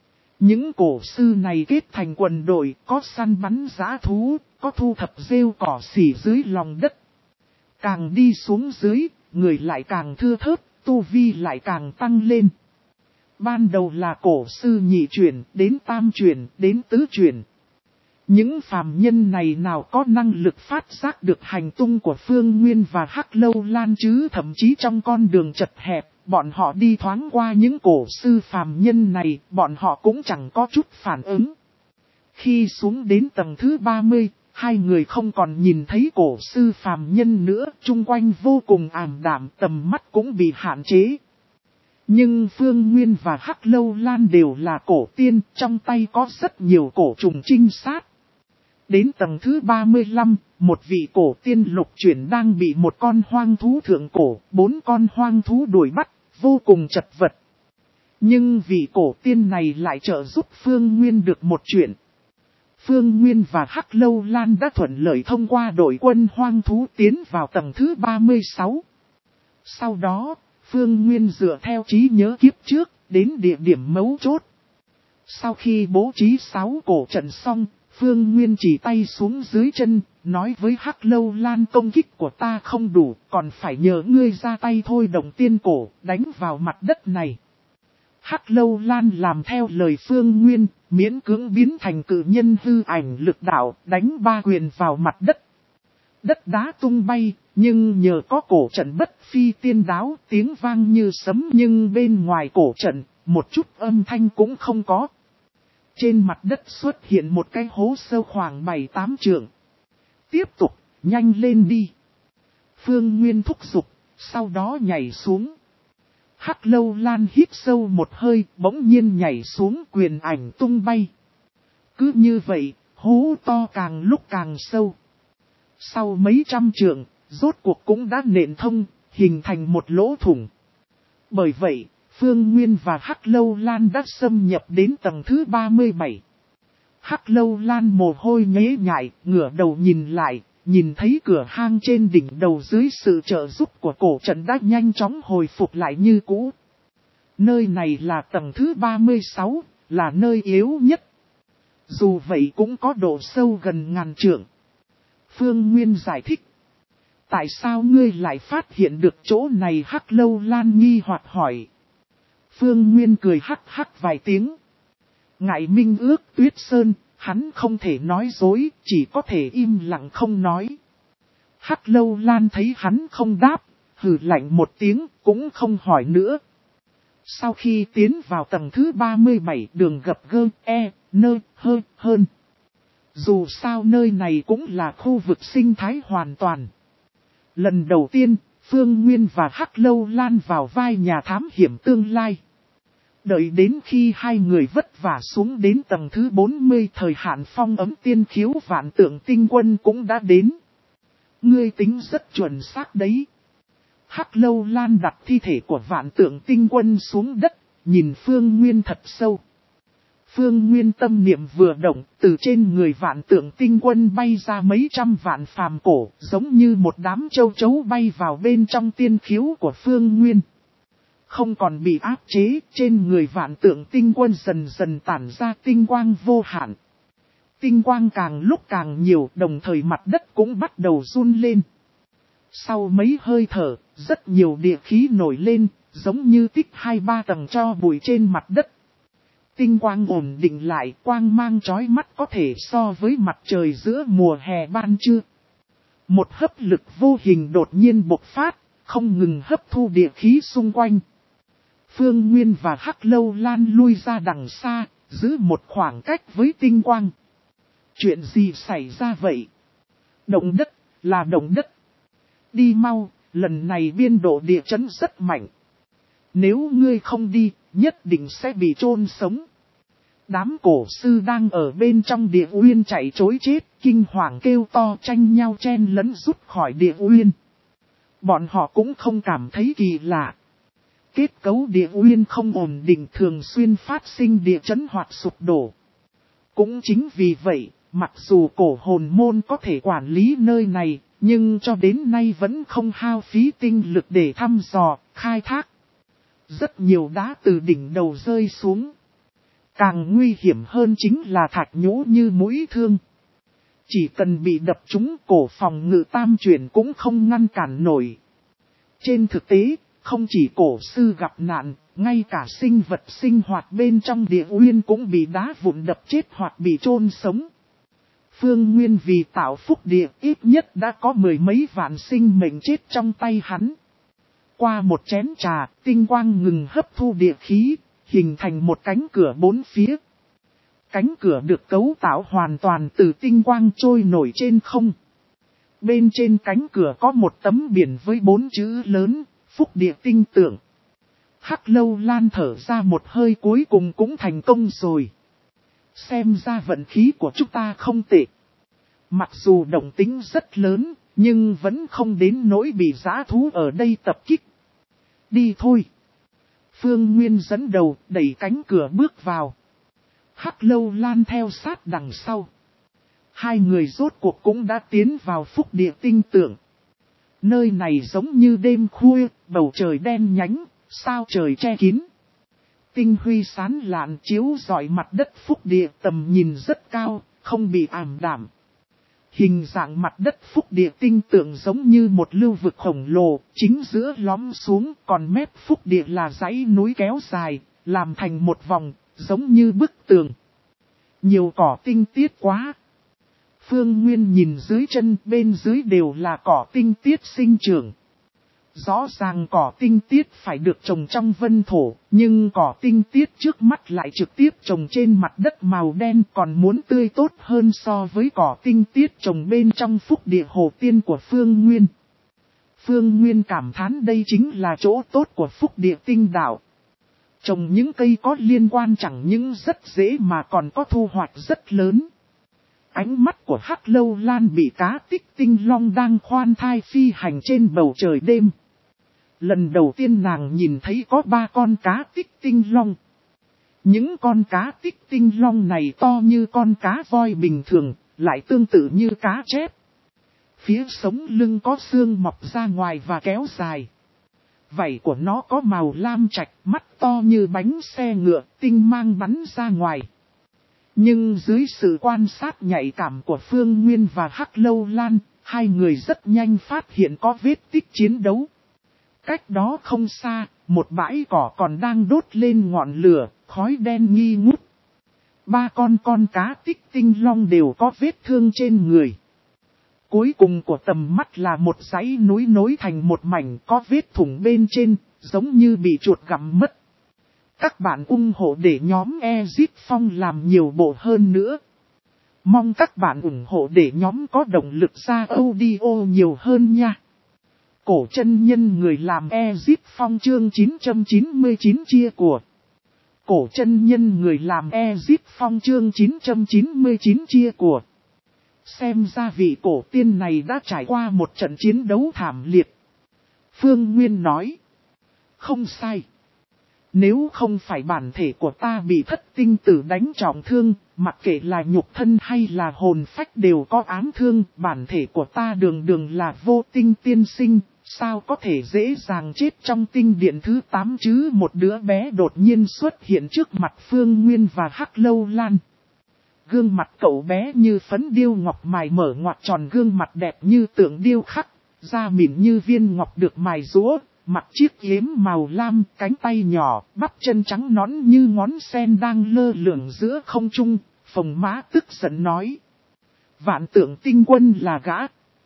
Speaker 1: Những cổ sư này kết thành quần đội, có săn bắn dã thú, có thu thập rêu cỏ xỉ dưới lòng đất. Càng đi xuống dưới, người lại càng thưa thớt, tu vi lại càng tăng lên. Ban đầu là cổ sư nhị chuyển, đến tam chuyển, đến tứ chuyển. Những phàm nhân này nào có năng lực phát giác được hành tung của Phương Nguyên và Hắc Lâu Lan chứ, thậm chí trong con đường chật hẹp, bọn họ đi thoáng qua những cổ sư phàm nhân này, bọn họ cũng chẳng có chút phản ứng. Khi xuống đến tầng thứ ba mươi, hai người không còn nhìn thấy cổ sư phàm nhân nữa, chung quanh vô cùng ảm đạm, tầm mắt cũng bị hạn chế. Nhưng Phương Nguyên và Hắc Lâu Lan đều là cổ tiên, trong tay có rất nhiều cổ trùng trinh sát. Đến tầng thứ ba mươi lăm, một vị cổ tiên lục chuyển đang bị một con hoang thú thượng cổ, bốn con hoang thú đuổi bắt, vô cùng chật vật. Nhưng vị cổ tiên này lại trợ giúp Phương Nguyên được một chuyện. Phương Nguyên và Hắc Lâu Lan đã thuận lợi thông qua đội quân hoang thú tiến vào tầng thứ ba mươi sáu. Sau đó, Phương Nguyên dựa theo trí nhớ kiếp trước, đến địa điểm mấu chốt. Sau khi bố trí sáu cổ trận xong, Phương Nguyên chỉ tay xuống dưới chân, nói với Hắc Lâu Lan công kích của ta không đủ, còn phải nhờ ngươi ra tay thôi động tiên cổ, đánh vào mặt đất này. Hắc Lâu Lan làm theo lời Phương Nguyên, miễn cưỡng biến thành cự nhân hư ảnh lực đạo, đánh ba quyền vào mặt đất. Đất đá tung bay, nhưng nhờ có cổ trận bất phi tiên đáo, tiếng vang như sấm nhưng bên ngoài cổ trận, một chút âm thanh cũng không có. Trên mặt đất xuất hiện một cái hố sâu khoảng bảy tám trượng. Tiếp tục, nhanh lên đi. Phương Nguyên thúc giục, sau đó nhảy xuống. Hắc Lâu Lan hít sâu một hơi, bỗng nhiên nhảy xuống quyền ảnh tung bay. Cứ như vậy, hố to càng lúc càng sâu. Sau mấy trăm trượng, rốt cuộc cũng đã nện thông, hình thành một lỗ thủng. Bởi vậy, Phương Nguyên và Hắc Lâu Lan đã xâm nhập đến tầng thứ ba mươi bảy. Hắc Lâu Lan mồ hôi nhễ nhại, ngửa đầu nhìn lại, nhìn thấy cửa hang trên đỉnh đầu dưới sự trợ giúp của cổ trận đã nhanh chóng hồi phục lại như cũ. Nơi này là tầng thứ ba mươi sáu, là nơi yếu nhất. Dù vậy cũng có độ sâu gần ngàn trượng. Phương Nguyên giải thích. Tại sao ngươi lại phát hiện được chỗ này? Hắc Lâu Lan nghi hoặc hỏi. Phương Nguyên cười hắc hắc vài tiếng. Ngại minh ước Tuyết Sơn, hắn không thể nói dối, chỉ có thể im lặng không nói. Hắc Lâu Lan thấy hắn không đáp, hừ lạnh một tiếng, cũng không hỏi nữa. Sau khi tiến vào tầng thứ ba mươi bảy, đường gập gơ, e, nơ, hơ, hơn. Dù sao nơi này cũng là khu vực sinh thái hoàn toàn. Lần đầu tiên, Phương Nguyên và Hắc Lâu Lan vào vai nhà thám hiểm tương lai. Đợi đến khi hai người vất vả xuống đến tầng thứ bốn mươi, thời hạn phong ấm tiên khiếu vạn tượng tinh quân cũng đã đến. Ngươi tính rất chuẩn xác đấy. Hắc Lâu Lan đặt thi thể của vạn tượng tinh quân xuống đất, nhìn Phương Nguyên thật sâu. Phương Nguyên tâm niệm vừa động, từ trên người vạn tượng tinh quân bay ra mấy trăm vạn phàm cổ, giống như một đám châu chấu bay vào bên trong tiên khiếu của Phương Nguyên. Không còn bị áp chế, trên người vạn tượng tinh quân dần dần tản ra tinh quang vô hạn. Tinh quang càng lúc càng nhiều, đồng thời mặt đất cũng bắt đầu run lên. Sau mấy hơi thở, rất nhiều địa khí nổi lên, giống như tích hai ba tầng tro bụi trên mặt đất. Tinh quang ổn định lại, quang mang chói mắt có thể so với mặt trời giữa mùa hè ban trưa. Một hấp lực vô hình đột nhiên bộc phát, không ngừng hấp thu địa khí xung quanh. Phương Nguyên và Hắc Lâu Lan lui ra đằng xa, giữ một khoảng cách với tinh quang. Chuyện gì xảy ra vậy? Động đất, là động đất. Đi mau, lần này biên độ địa chấn rất mạnh. Nếu ngươi không đi, nhất định sẽ bị chôn sống. Đám cổ sư đang ở bên trong địa uyên chạy trối chết, kinh hoàng kêu to tranh nhau chen lấn rút khỏi địa uyên. Bọn họ cũng không cảm thấy kỳ lạ. Kết cấu địa uyên không ổn định, thường xuyên phát sinh địa chấn hoặc sụp đổ. Cũng chính vì vậy, mặc dù cổ hồn môn có thể quản lý nơi này, nhưng cho đến nay vẫn không hao phí tinh lực để thăm dò, khai thác. Rất nhiều đá từ đỉnh đầu rơi xuống. Càng nguy hiểm hơn chính là thạch nhũ như mũi thương. Chỉ cần bị đập trúng, cổ phòng ngự tam chuyển cũng không ngăn cản nổi. Trên thực tế, không chỉ cổ sư gặp nạn, ngay cả sinh vật sinh hoạt bên trong địa uyên cũng bị đá vụn đập chết hoặc bị chôn sống. Phương Nguyên vì tạo phúc địa ít nhất đã có mười mấy vạn sinh mệnh chết trong tay hắn. Qua một chén trà, tinh quang ngừng hấp thu địa khí, hình thành một cánh cửa bốn phía. Cánh cửa được cấu tạo hoàn toàn từ tinh quang trôi nổi trên không. Bên trên cánh cửa có một tấm biển với bốn chữ lớn, phúc địa tinh tượng. Hắc Lâu Lan thở ra một hơi, cuối cùng cũng thành công rồi. Xem ra vận khí của chúng ta không tệ. Mặc dù động tính rất lớn, nhưng vẫn không đến nỗi bị dã thú ở đây tập kích. Đi thôi. Phương Nguyên dẫn đầu, đẩy cánh cửa bước vào. Hắc Lâu Lan theo sát đằng sau. Hai người rốt cuộc cũng đã tiến vào phúc địa tinh tượng. Nơi này giống như đêm khuya, bầu trời đen nhánh, sao trời che kín. Tinh huy sáng lạn chiếu rọi mặt đất phúc địa, tầm nhìn rất cao, không bị ảm đạm. Hình dạng mặt đất phúc địa tinh tượng giống như một lưu vực khổng lồ, chính giữa lõm xuống, còn mép phúc địa là dãy núi kéo dài, làm thành một vòng, giống như bức tường. Nhiều cỏ tinh tiết quá. Phương Nguyên nhìn dưới chân, bên dưới đều là cỏ tinh tiết sinh trưởng. Rõ ràng cỏ tinh tiết phải được trồng trong vân thổ, nhưng cỏ tinh tiết trước mắt lại trực tiếp trồng trên mặt đất màu đen, còn muốn tươi tốt hơn so với cỏ tinh tiết trồng bên trong phúc địa hồ tiên của Phương Nguyên. Phương Nguyên cảm thán đây chính là chỗ tốt của phúc địa tinh đạo. Trồng những cây có liên quan chẳng những rất dễ mà còn có thu hoạch rất lớn. Ánh mắt của Hắc Lâu Lan bị cá tích tinh long đang khoan thai phi hành trên bầu trời đêm. Lần đầu tiên nàng nhìn thấy có ba con cá tích tinh long. Những con cá tích tinh long này to như con cá voi bình thường, lại tương tự như cá chép. Phía sống lưng có xương mọc ra ngoài và kéo dài. Vảy của nó có màu lam trạch, mắt to như bánh xe ngựa, tinh mang bắn ra ngoài. Nhưng dưới sự quan sát nhạy cảm của Phương Nguyên và Hắc Lâu Lan, hai người rất nhanh phát hiện có vết tích chiến đấu. Cách đó không xa, một bãi cỏ còn đang đốt lên ngọn lửa, khói đen nghi ngút. Ba con con cá tích tinh long đều có vết thương trên người. Cuối cùng của tầm mắt là một dãy núi nối thành một mảnh có vết thủng bên trên, giống như bị chuột gặm mất. Các bạn ủng hộ để nhóm Exit Phong làm nhiều bộ hơn nữa. Mong các bạn ủng hộ để nhóm có động lực ra audio nhiều hơn nha. Cổ chân nhân người làm Exit Phong chương chín trăm chín mươi chín chia của. Cổ chân nhân người làm Exit Phong chương chín trăm chín mươi chín chia của. Xem ra vị cổ tiên này đã trải qua một trận chiến đấu thảm liệt. Phương Nguyên nói. Không sai. Nếu không phải bản thể của ta bị thất tinh tử đánh trọng thương, mặc kệ là nhục thân hay là hồn phách đều có ám thương, bản thể của ta đường đường là vô tinh tiên sinh, sao có thể dễ dàng chết trong tinh điện thứ tám chứ. Một đứa bé đột nhiên xuất hiện trước mặt Phương Nguyên và Hắc Lâu Lan. Gương mặt cậu bé như phấn điêu ngọc mài mở ngoặt tròn, gương mặt đẹp như tượng điêu khắc, da mịn như viên ngọc được mài rũa. Mặc chiếc yếm màu lam, cánh tay nhỏ, bắp chân trắng nõn như ngón sen đang lơ lửng giữa không trung, Phồng Má tức giận nói. Vạn Tượng Tinh Quân là gã.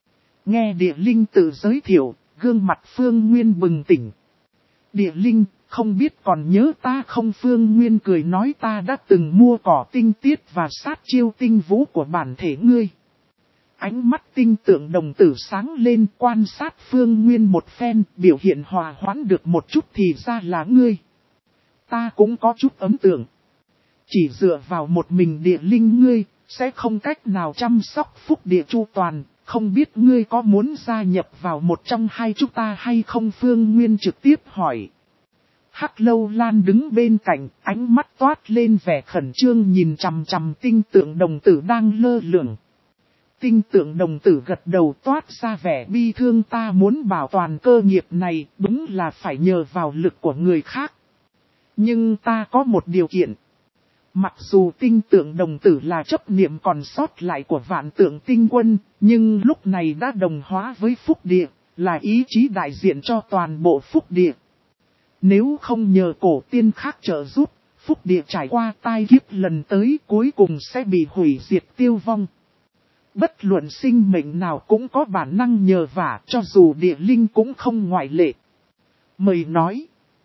Speaker 1: Nghe Địa Linh tự giới thiệu, gương mặt Phương Nguyên bừng tỉnh. Địa Linh, không biết còn nhớ ta không? Phương Nguyên cười nói, ta đã từng mua cỏ tinh tiết và sát chiêu tinh vũ của bản thể ngươi. Ánh mắt tinh tượng đồng tử sáng lên, quan sát Phương Nguyên một phen, biểu hiện hòa hoãn được một chút thì ra là ngươi. Ta cũng có chút ấn tượng. Chỉ dựa vào một mình Địa Linh ngươi, sẽ không cách nào chăm sóc phúc địa chu toàn, không biết ngươi có muốn gia nhập vào một trong hai chúng ta hay không? Phương Nguyên trực tiếp hỏi. Hắc Lâu Lan đứng bên cạnh, ánh mắt toát lên vẻ khẩn trương nhìn chằm chằm tinh tượng đồng tử đang lơ lửng. Tinh tượng đồng tử gật đầu toát ra vẻ bi thương, ta muốn bảo toàn cơ nghiệp này, đúng là phải nhờ vào lực của người khác. Nhưng ta có một điều kiện. Mặc dù tinh tượng đồng tử là chấp niệm còn sót lại của Vạn Tượng Tinh Quân, nhưng lúc này đã đồng hóa với phúc địa, là ý chí đại diện cho toàn bộ phúc địa. Nếu không nhờ cổ tiên khác trợ giúp, phúc địa trải qua tai kiếp lần tới cuối cùng sẽ bị hủy diệt tiêu vong. Bất luận sinh mệnh nào cũng có bản năng nhờ vả, cho dù Địa Linh cũng không ngoại lệ. Mời nói.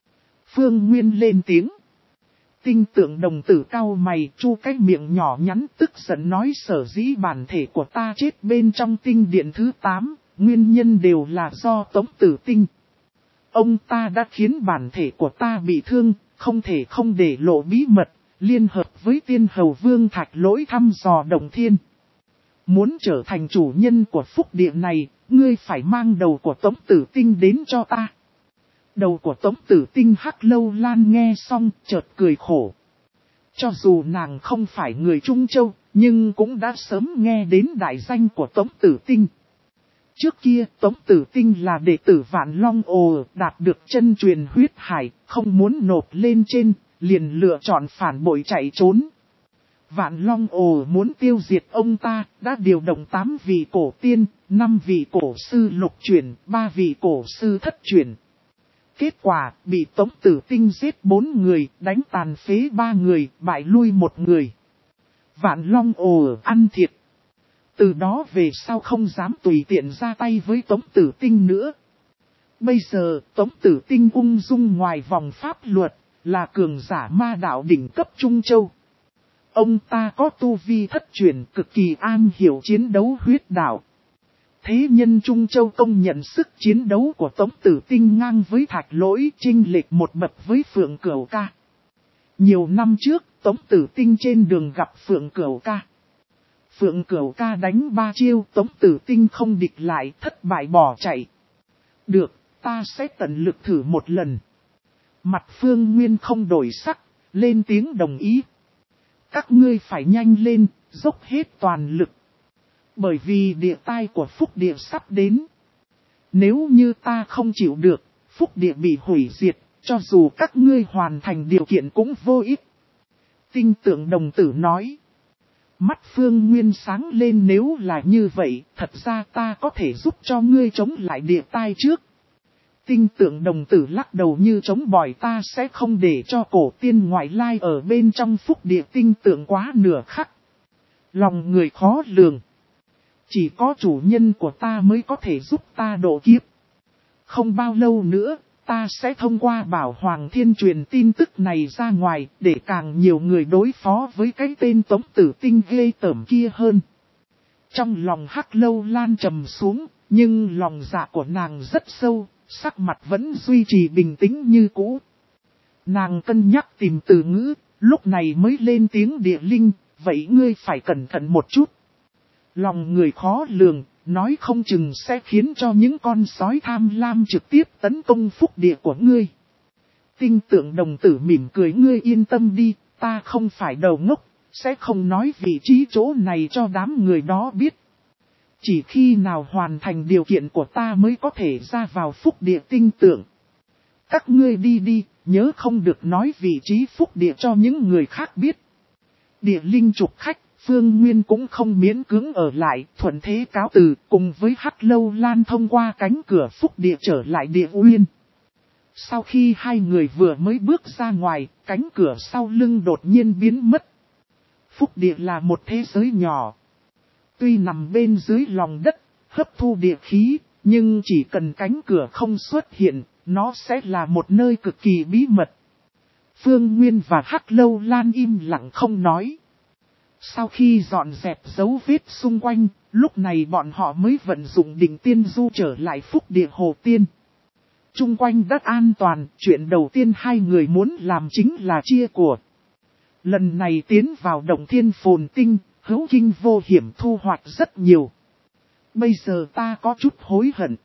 Speaker 1: Phương Nguyên lên tiếng. Tinh tượng đồng tử cau mày, chu cái miệng nhỏ nhắn tức giận nói, sở dĩ bản thể của ta chết bên trong tinh điện thứ tám, nguyên nhân đều là do Tống Tử Tinh. Ông ta đã khiến bản thể của ta bị thương, không thể không để lộ bí mật, liên hợp với tiên hầu vương Thạch Lỗi thăm dò Động Thiên. Muốn trở thành chủ nhân của phúc địa này, ngươi phải mang đầu của Tống Tử Tinh đến cho ta. Đầu của Tống Tử Tinh Hắc Lâu Lan nghe xong, chợt cười khổ. Cho dù nàng không phải người Trung Châu, nhưng cũng đã sớm nghe đến đại danh của Tống Tử Tinh. Trước kia, Tống Tử Tinh là đệ tử Vạn Long Ồ, đạt được chân truyền huyết hải, không muốn nộp lên trên, liền lựa chọn phản bội chạy trốn. Vạn Long Ồ muốn tiêu diệt ông ta, đã điều động tám vị cổ tiên, năm vị cổ sư lục chuyển, ba vị cổ sư thất chuyển. Kết quả, bị Tống Tử Tinh giết bốn người, đánh tàn phế ba người, bại lui một người. Vạn Long Ồ ăn thiệt. Từ đó về sau không dám tùy tiện ra tay với Tống Tử Tinh nữa. Bây giờ, Tống Tử Tinh ung dung ngoài vòng pháp luật, là cường giả ma đạo đỉnh cấp Trung Châu. Ông ta có tu vi thất truyền, cực kỳ am hiểu chiến đấu huyết đạo. Thế nhân Trung Châu công nhận sức chiến đấu của Tống Tử Tinh ngang với Thạch Lỗi, chênh lệch một bậc với Phượng Cửu Ca. Nhiều năm trước, Tống Tử Tinh trên đường gặp Phượng Cửu Ca. Phượng Cửu Ca đánh ba chiêu, Tống Tử Tinh không địch lại, thất bại bỏ chạy. Được, ta sẽ tận lực thử một lần. Mặt Phương Nguyên không đổi sắc, lên tiếng đồng ý. Các ngươi phải nhanh lên, dốc hết toàn lực. Bởi vì địa tai của phúc địa sắp đến. Nếu như ta không chịu được, phúc địa bị hủy diệt, cho dù các ngươi hoàn thành điều kiện cũng vô ích. Tinh tượng đồng tử nói. Mắt Phương Nguyên sáng lên, nếu là như vậy, thật ra ta có thể giúp cho ngươi chống lại địa tai trước. Tinh tượng đồng tử lắc đầu như chống bỏi, ta sẽ không để cho cổ tiên ngoại lai ở bên trong phúc địa tinh tượng quá nửa khắc. Lòng người khó lường. Chỉ có chủ nhân của ta mới có thể giúp ta độ kiếp. Không bao lâu nữa, ta sẽ thông qua Bảo Hoàng Thiên truyền tin tức này ra ngoài, để càng nhiều người đối phó với cái tên Tống Tử Tinh ghê tởm kia hơn. Trong lòng Hắc Lâu Lan trầm xuống, nhưng lòng dạ của nàng rất sâu, sắc mặt vẫn duy trì bình tĩnh như cũ. Nàng cân nhắc tìm từ ngữ, lúc này mới lên tiếng Địa Linh, vậy ngươi phải cẩn thận một chút. Lòng người khó lường, nói không chừng sẽ khiến cho những con sói tham lam trực tiếp tấn công phúc địa của ngươi. Tinh tượng đồng tử mỉm cười, ngươi yên tâm đi, ta không phải đầu ngốc, sẽ không nói vị trí chỗ này cho đám người đó biết. Chỉ khi nào hoàn thành điều kiện của ta mới có thể ra vào phúc địa tinh tượng. Các ngươi đi đi, nhớ không được nói vị trí phúc địa cho những người khác biết. Địa Linh trục khách, Phương Nguyên cũng không miễn cưỡng ở lại, thuận thế cáo từ, cùng với Hắc Lâu Lan thông qua cánh cửa phúc địa trở lại địa uyên. Sau khi hai người vừa mới bước ra ngoài, cánh cửa sau lưng đột nhiên biến mất. Phúc địa là một thế giới nhỏ. Tuy nằm bên dưới lòng đất, hấp thu địa khí, nhưng chỉ cần cánh cửa không xuất hiện, nó sẽ là một nơi cực kỳ bí mật. Phương Nguyên và Hắc Lâu Lan im lặng không nói. Sau khi dọn dẹp dấu vết xung quanh, lúc này bọn họ mới vận dụng đỉnh tiên du trở lại phúc địa hồ tiên. Trung quanh đất an toàn, chuyện đầu tiên hai người muốn làm chính là chia của. Lần này tiến vào Động Thiên phồn tinh, hữu kinh vô hiểm, thu hoạch rất nhiều. Bây giờ ta có chút hối hận.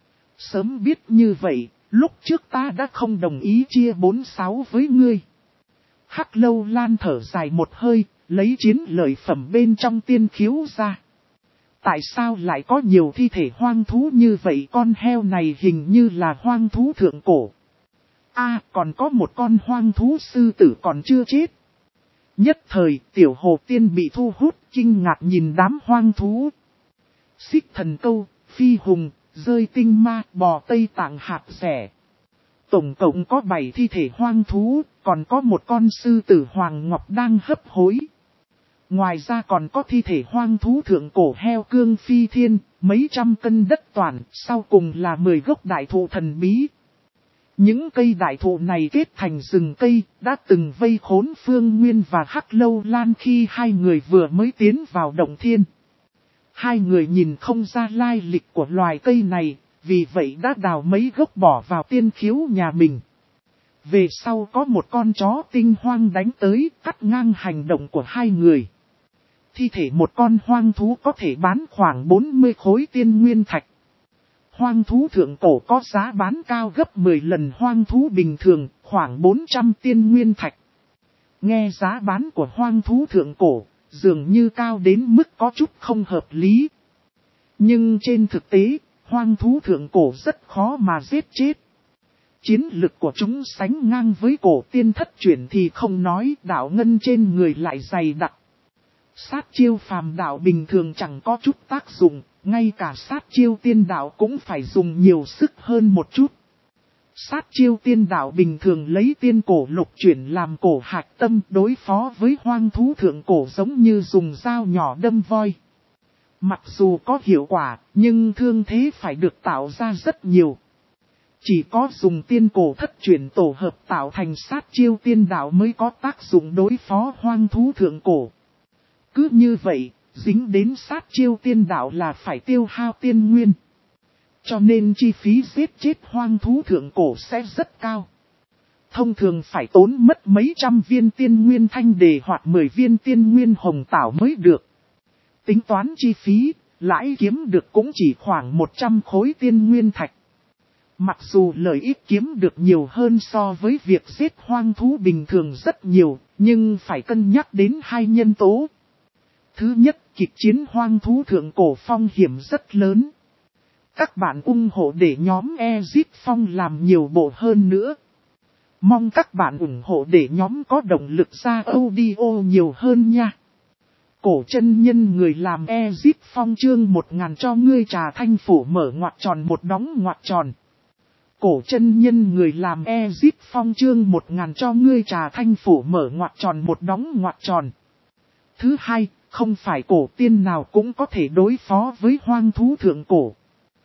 Speaker 1: Sớm biết như vậy, lúc trước ta đã không đồng ý chia bốn sáu với ngươi. Hắc Lâu Lan thở dài một hơi, lấy chiến lợi phẩm bên trong tiên khiếu ra. Tại sao lại có nhiều thi thể hoang thú như vậy? Con heo này hình như là hoang thú thượng cổ. À, còn có một con hoang thú sư tử còn chưa chết. Nhất thời, tiểu hồ tiên bị thu hút, kinh ngạc nhìn đám hoang thú. Xích thần câu, phi hùng, rơi tinh ma, bò Tây Tạng hạt rẻ. Tổng cộng có bảy thi thể hoang thú, còn có một con sư tử hoàng ngọc đang hấp hối. Ngoài ra còn có thi thể hoang thú thượng cổ heo cương phi thiên, mấy trăm cân đất toàn, sau cùng là mười gốc đại thụ thần bí. Những cây đại thụ này kết thành rừng cây, đã từng vây khốn Phương Nguyên và Hắc Lâu Lan khi hai người vừa mới tiến vào Động Thiên. Hai người nhìn không ra lai lịch của loài cây này, vì vậy đã đào mấy gốc bỏ vào tiên khiếu nhà mình. Về sau có một con chó tinh hoang đánh tới, cắt ngang hành động của hai người. Thi thể một con hoang thú có thể bán khoảng bốn mươi khối tiên nguyên thạch. Hoang thú thượng cổ có giá bán cao gấp mười lần hoang thú bình thường, khoảng bốn trăm tiên nguyên thạch. Nghe giá bán của hoang thú thượng cổ, dường như cao đến mức có chút không hợp lý. Nhưng trên thực tế, hoang thú thượng cổ rất khó mà giết chết. Chiến lực của chúng sánh ngang với cổ tiên thất truyền thì không nói, đạo ngân trên người lại dày đặc. Sát chiêu phàm đạo bình thường chẳng có chút tác dụng, ngay cả sát chiêu tiên đạo cũng phải dùng nhiều sức hơn một chút. Sát chiêu tiên đạo bình thường lấy tiên cổ lục chuyển làm cổ hạch tâm, đối phó với hoang thú thượng cổ giống như dùng dao nhỏ đâm voi. Mặc dù có hiệu quả, nhưng thương thế phải được tạo ra rất nhiều. Chỉ có dùng tiên cổ thất chuyển tổ hợp tạo thành sát chiêu tiên đạo mới có tác dụng đối phó hoang thú thượng cổ. Cứ như vậy, dính đến sát chiêu tiên đạo là phải tiêu hao tiên nguyên. Cho nên chi phí giết chết hoang thú thượng cổ sẽ rất cao. Thông thường phải tốn mất mấy trăm viên tiên nguyên thanh đề hoặc mười viên tiên nguyên hồng tảo mới được. Tính toán chi phí, lãi kiếm được cũng chỉ khoảng một trăm khối tiên nguyên thạch. Mặc dù lợi ích kiếm được nhiều hơn so với việc giết hoang thú bình thường rất nhiều, nhưng phải cân nhắc đến hai nhân tố. Thứ nhất, kịch chiến hoang thú thượng cổ phong hiểm rất lớn. Các bạn ủng hộ để nhóm Exit Phong làm nhiều bộ hơn nữa. Mong các bạn ủng hộ để nhóm có động lực ra audio nhiều hơn nha. Cổ chân nhân người làm Exit Phong chương một ngàn cho ngươi trà thanh phủ mở ngoặc tròn một đóng ngoặc tròn. Cổ chân nhân người làm Exit Phong chương một ngàn cho ngươi trà thanh phủ mở ngoặc tròn một đóng ngoặc tròn. Thứ hai, không phải cổ tiên nào cũng có thể đối phó với hoang thú thượng cổ.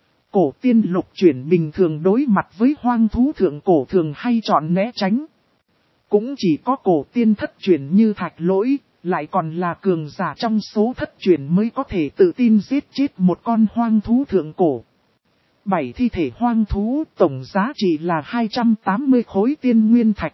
Speaker 1: Cổ tiên lục chuyển bình thường đối mặt với hoang thú thượng cổ thường hay chọn né tránh. Cũng chỉ có cổ tiên thất chuyển như thạch lỗi, lại còn là cường giả trong số thất chuyển mới có thể tự tin giết chết một con hoang thú thượng cổ. Bảy thi thể hoang thú tổng giá trị là hai trăm tám mươi khối tiên nguyên thạch.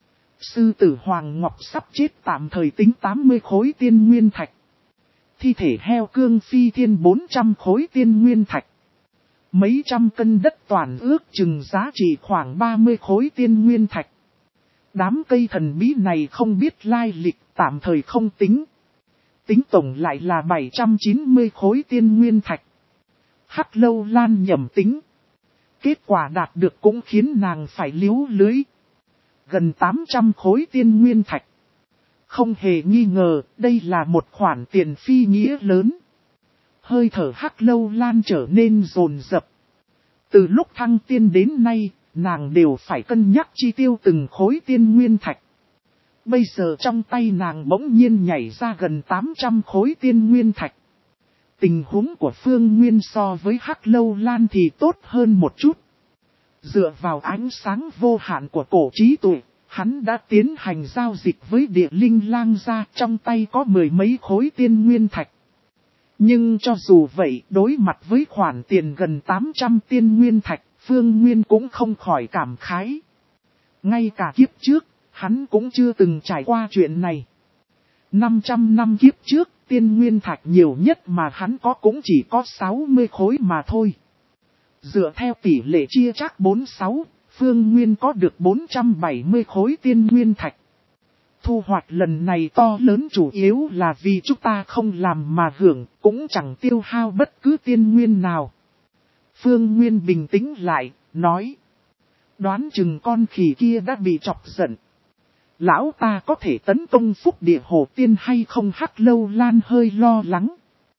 Speaker 1: Sư tử Hoàng Ngọc sắp chết tạm thời tính tám mươi khối tiên nguyên thạch. Thi thể heo cương phi thiên bốn trăm khối tiên nguyên thạch. Mấy trăm cân đất toàn ước chừng giá trị khoảng ba mươi khối tiên nguyên thạch. Đám cây thần bí này không biết lai lịch, tạm thời không tính. Tính tổng lại là bảy trăm chín mươi khối tiên nguyên thạch. Hắc Lâu Lan nhầm tính. Kết quả đạt được cũng khiến nàng phải liếu lưới. Gần tám trăm khối tiên nguyên thạch. Không hề nghi ngờ, đây là một khoản tiền phi nghĩa lớn. Hơi thở Hắc Lâu Lan trở nên dồn dập. Từ lúc thăng tiên đến nay, nàng đều phải cân nhắc chi tiêu từng khối tiên nguyên thạch. Bây giờ trong tay nàng bỗng nhiên nhảy ra gần tám trăm khối tiên nguyên thạch. Tình huống của Phương Nguyên so với Hắc Lâu Lan thì tốt hơn một chút. Dựa vào ánh sáng vô hạn của cổ trí tuệ, hắn đã tiến hành giao dịch với địa linh lang gia, trong tay có mười mấy khối tiên nguyên thạch. Nhưng cho dù vậy, đối mặt với khoản tiền gần tám trăm tiên nguyên thạch, Phương Nguyên cũng không khỏi cảm khái. Ngay cả kiếp trước, hắn cũng chưa từng trải qua chuyện này. năm trăm năm kiếp trước, tiên nguyên thạch nhiều nhất mà hắn có cũng chỉ có sáu mươi khối mà thôi. Dựa theo tỷ lệ chia chác bốn sáu, Phương Nguyên có được bốn trăm bảy mươi khối tiên nguyên thạch. Thu hoạch lần này to lớn chủ yếu là vì chúng ta không làm mà hưởng, cũng chẳng tiêu hao bất cứ tiên nguyên nào. Phương Nguyên bình tĩnh lại, nói. Đoán chừng con khỉ kia đã bị chọc giận. Lão ta có thể tấn công phúc địa hồ tiên hay không? Hắc Lâu Lan hơi lo lắng.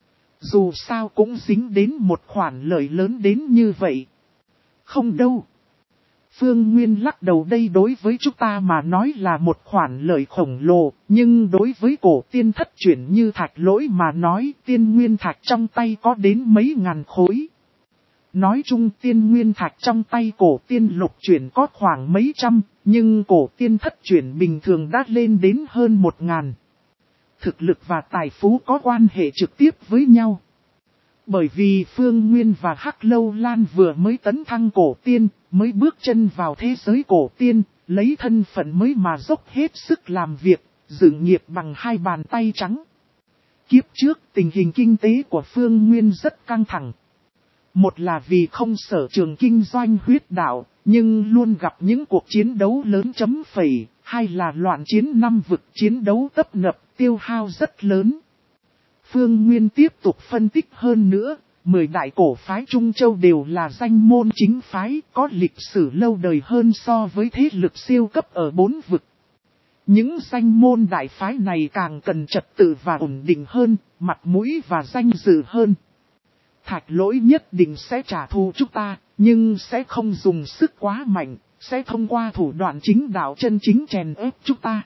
Speaker 1: Dù sao cũng dính đến một khoản lợi lớn đến như vậy. Không đâu. Phương Nguyên lắc đầu, đây đối với chúng ta mà nói là một khoản lợi khổng lồ, nhưng đối với cổ tiên thất chuyển như thạch lỗi mà nói, tiên nguyên thạch trong tay có đến mấy ngàn khối. Nói chung tiên nguyên thạch trong tay cổ tiên lục chuyển có khoảng mấy trăm, nhưng cổ tiên thất chuyển bình thường đã lên đến hơn một ngàn. Thực lực và tài phú có quan hệ trực tiếp với nhau. Bởi vì Phương Nguyên và Hắc Lâu Lan vừa mới tấn thăng cổ tiên, mới bước chân vào thế giới cổ tiên, lấy thân phận mới mà dốc hết sức làm việc, dựng nghiệp bằng hai bàn tay trắng. Kiếp trước tình hình kinh tế của Phương Nguyên rất căng thẳng. Một là vì không sở trường kinh doanh huyết đạo, nhưng luôn gặp những cuộc chiến đấu lớn chấm phẩy, hai là loạn chiến năm vực chiến đấu tấp nập tiêu hao rất lớn. Phương Nguyên tiếp tục phân tích hơn nữa, mười đại cổ phái Trung Châu đều là danh môn chính phái, có lịch sử lâu đời hơn so với thế lực siêu cấp ở bốn vực. Những danh môn đại phái này càng cần trật tự và ổn định hơn, mặt mũi và danh dự hơn. Thạch Lỗi nhất định sẽ trả thù chúng ta, nhưng sẽ không dùng sức quá mạnh, sẽ thông qua thủ đoạn chính đạo chân chính chèn ép chúng ta.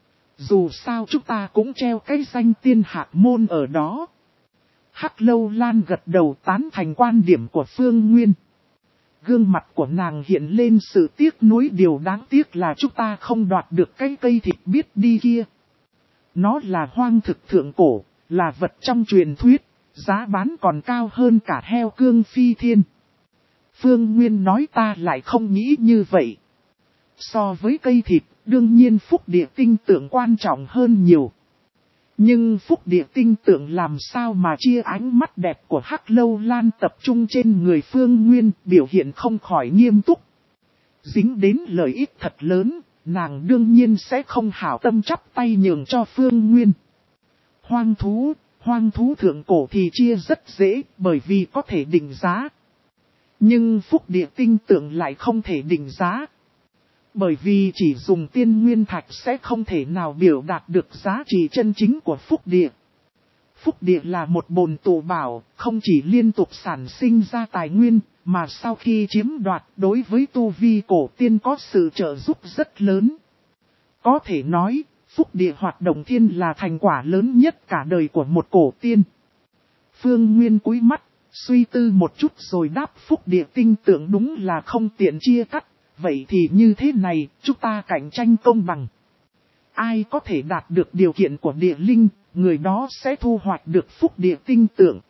Speaker 1: Dù sao chúng ta cũng treo cái danh tiên hạc môn ở đó. Hắc Lâu Lan gật đầu tán thành quan điểm của Phương Nguyên. Gương mặt của nàng hiện lên sự tiếc nuối, điều đáng tiếc là chúng ta không đoạt được cái cây thịt biết đi kia. Nó là hoang thực thượng cổ, là vật trong truyền thuyết, giá bán còn cao hơn cả heo cương phi thiên. Phương Nguyên nói ta lại không nghĩ như vậy. So với cây thịt, đương nhiên phúc địa tinh tượng quan trọng hơn nhiều. Nhưng phúc địa tinh tượng làm sao mà chia ánh mắt đẹp của Hắc Lâu Lan tập trung trên người Phương Nguyên, biểu hiện không khỏi nghiêm túc. Dính đến lợi ích thật lớn, nàng đương nhiên sẽ không hảo tâm chắp tay nhường cho Phương Nguyên. Hoang thú, hoang thú thượng cổ thì chia rất dễ, bởi vì có thể định giá. Nhưng phúc địa tinh tượng lại không thể định giá. Bởi vì chỉ dùng tiên nguyên thạch sẽ không thể nào biểu đạt được giá trị chân chính của phúc địa. Phúc địa là một bồn tụ bảo, không chỉ liên tục sản sinh ra tài nguyên, mà sau khi chiếm đoạt đối với tu vi cổ tiên có sự trợ giúp rất lớn. Có thể nói, phúc địa hoạt động thiên là thành quả lớn nhất cả đời của một cổ tiên. Phương Nguyên cúi mắt, suy tư một chút rồi đáp phúc địa tinh tượng đúng là không tiện chia cắt. Vậy thì như thế này, chúng ta cạnh tranh công bằng. Ai có thể đạt được điều kiện của địa linh, người đó sẽ thu hoạch được phúc địa tinh tượng.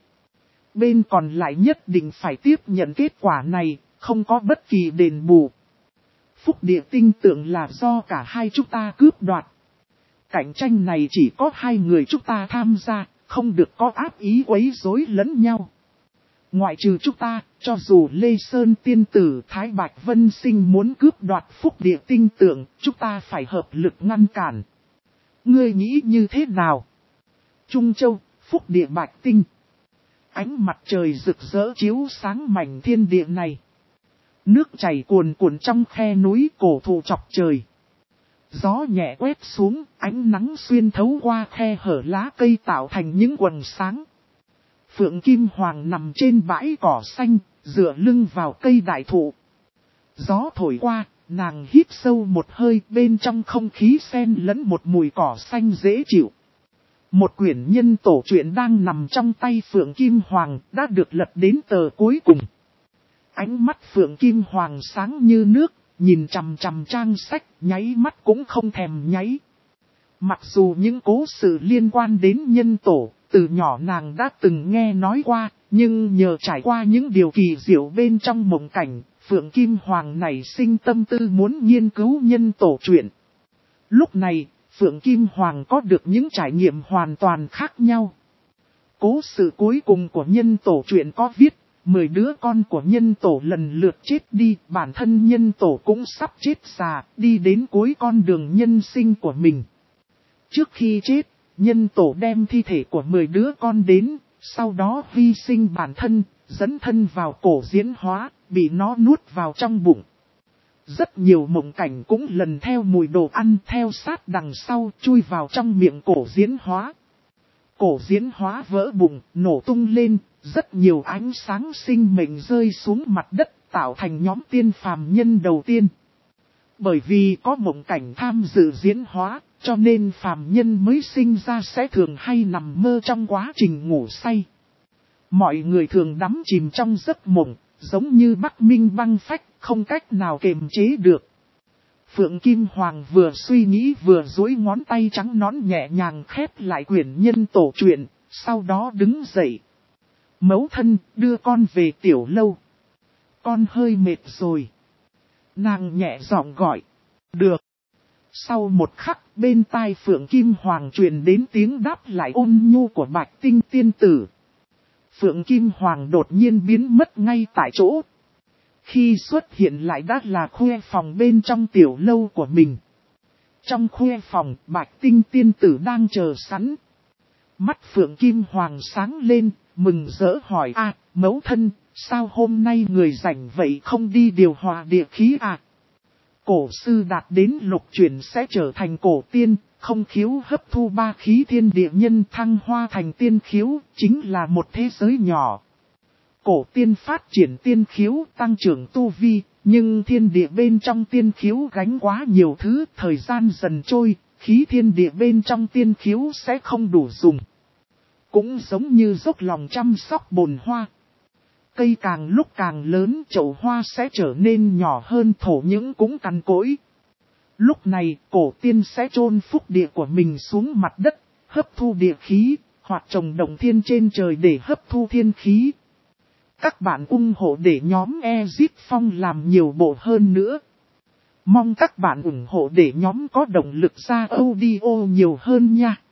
Speaker 1: Bên còn lại nhất định phải tiếp nhận kết quả này, không có bất kỳ đền bù. Phúc địa tinh tượng là do cả hai chúng ta cướp đoạt. Cạnh tranh này chỉ có hai người chúng ta tham gia, không được có áp ý quấy rối lẫn nhau. Ngoại trừ chúng ta, cho dù Lê Sơn Tiên Tử Thái Bạch Vân Sinh muốn cướp đoạt phúc địa tinh tượng, chúng ta phải hợp lực ngăn cản. Ngươi nghĩ như thế nào? Trung Châu, phúc địa bạch tinh. Ánh mặt trời rực rỡ chiếu sáng mảnh thiên địa này. Nước chảy cuồn cuộn trong khe núi cổ thụ chọc trời. Gió nhẹ quét xuống, ánh nắng xuyên thấu qua khe hở lá cây tạo thành những quầng sáng. Phượng Kim Hoàng nằm trên bãi cỏ xanh, dựa lưng vào cây đại thụ. Gió thổi qua, nàng hít sâu một hơi, bên trong không khí xen lẫn một mùi cỏ xanh dễ chịu. Một quyển nhân tổ truyện đang nằm trong tay Phượng Kim Hoàng, đã được lật đến tờ cuối cùng. Ánh mắt Phượng Kim Hoàng sáng như nước, nhìn chằm chằm trang sách, nháy mắt cũng không thèm nháy. Mặc dù những cố sự liên quan đến nhân tổ, từ nhỏ nàng đã từng nghe nói qua, nhưng nhờ trải qua những điều kỳ diệu bên trong mộng cảnh, Phượng Kim Hoàng nảy sinh tâm tư muốn nghiên cứu nhân tổ truyện. Lúc này, Phượng Kim Hoàng có được những trải nghiệm hoàn toàn khác nhau. Cố sự cuối cùng của nhân tổ truyện có viết, mười đứa con của nhân tổ lần lượt chết đi, bản thân nhân tổ cũng sắp chết già, đi đến cuối con đường nhân sinh của mình. Trước khi chết, nhân tổ đem thi thể của mười đứa con đến, sau đó hy sinh bản thân, dẫn thân vào cổ diễn hóa, bị nó nuốt vào trong bụng. Rất nhiều mộng cảnh cũng lần theo mùi đồ ăn theo sát đằng sau chui vào trong miệng cổ diễn hóa. Cổ diễn hóa vỡ bụng, nổ tung lên, rất nhiều ánh sáng sinh mệnh rơi xuống mặt đất, tạo thành nhóm tiên phàm nhân đầu tiên. Bởi vì có mộng cảnh tham dự diễn hóa, cho nên phàm nhân mới sinh ra sẽ thường hay nằm mơ trong quá trình ngủ say. Mọi người thường đắm chìm trong giấc mộng, giống như Bắc Minh băng phách, không cách nào kiềm chế được. Phượng Kim Hoàng vừa suy nghĩ vừa duỗi ngón tay trắng nõn nhẹ nhàng khép lại quyển nhân tổ truyện, sau đó đứng dậy. Mẫu thân, đưa con về tiểu lâu. Con hơi mệt rồi. Nàng nhẹ giọng gọi. Được. Sau một khắc, bên tai Phượng Kim Hoàng truyền đến tiếng đáp lại ôn nhu của Bạch Tinh tiên tử. Phượng Kim Hoàng đột nhiên biến mất ngay tại chỗ. Khi xuất hiện lại đã là khuê phòng bên trong tiểu lâu của mình. Trong khuê phòng, Bạch Tinh tiên tử đang chờ sẵn. Mắt Phượng Kim Hoàng sáng lên, mừng rỡ hỏi a mẫu thân, sao hôm nay người rảnh vậy không đi điều hòa địa khí à? Cổ sư đạt đến lục chuyển sẽ trở thành cổ tiên, không khiếu hấp thu ba khí thiên địa nhân thăng hoa thành tiên khiếu, chính là một thế giới nhỏ. Cổ tiên phát triển tiên khiếu tăng trưởng tu vi, nhưng thiên địa bên trong tiên khiếu gánh quá nhiều thứ, thời gian dần trôi, khí thiên địa bên trong tiên khiếu sẽ không đủ dùng. Cũng giống như dốc lòng chăm sóc bồn hoa. Cây càng lúc càng lớn, chậu hoa sẽ trở nên nhỏ hơn, thổ những cũng cằn cỗi. Lúc này, cổ tiên sẽ chôn phúc địa của mình xuống mặt đất, hấp thu địa khí, hoặc trồng đồng thiên trên trời để hấp thu thiên khí. Các bạn ủng hộ để nhóm Exit Phong làm nhiều bộ hơn nữa. Mong các bạn ủng hộ để nhóm có động lực ra audio nhiều hơn nha.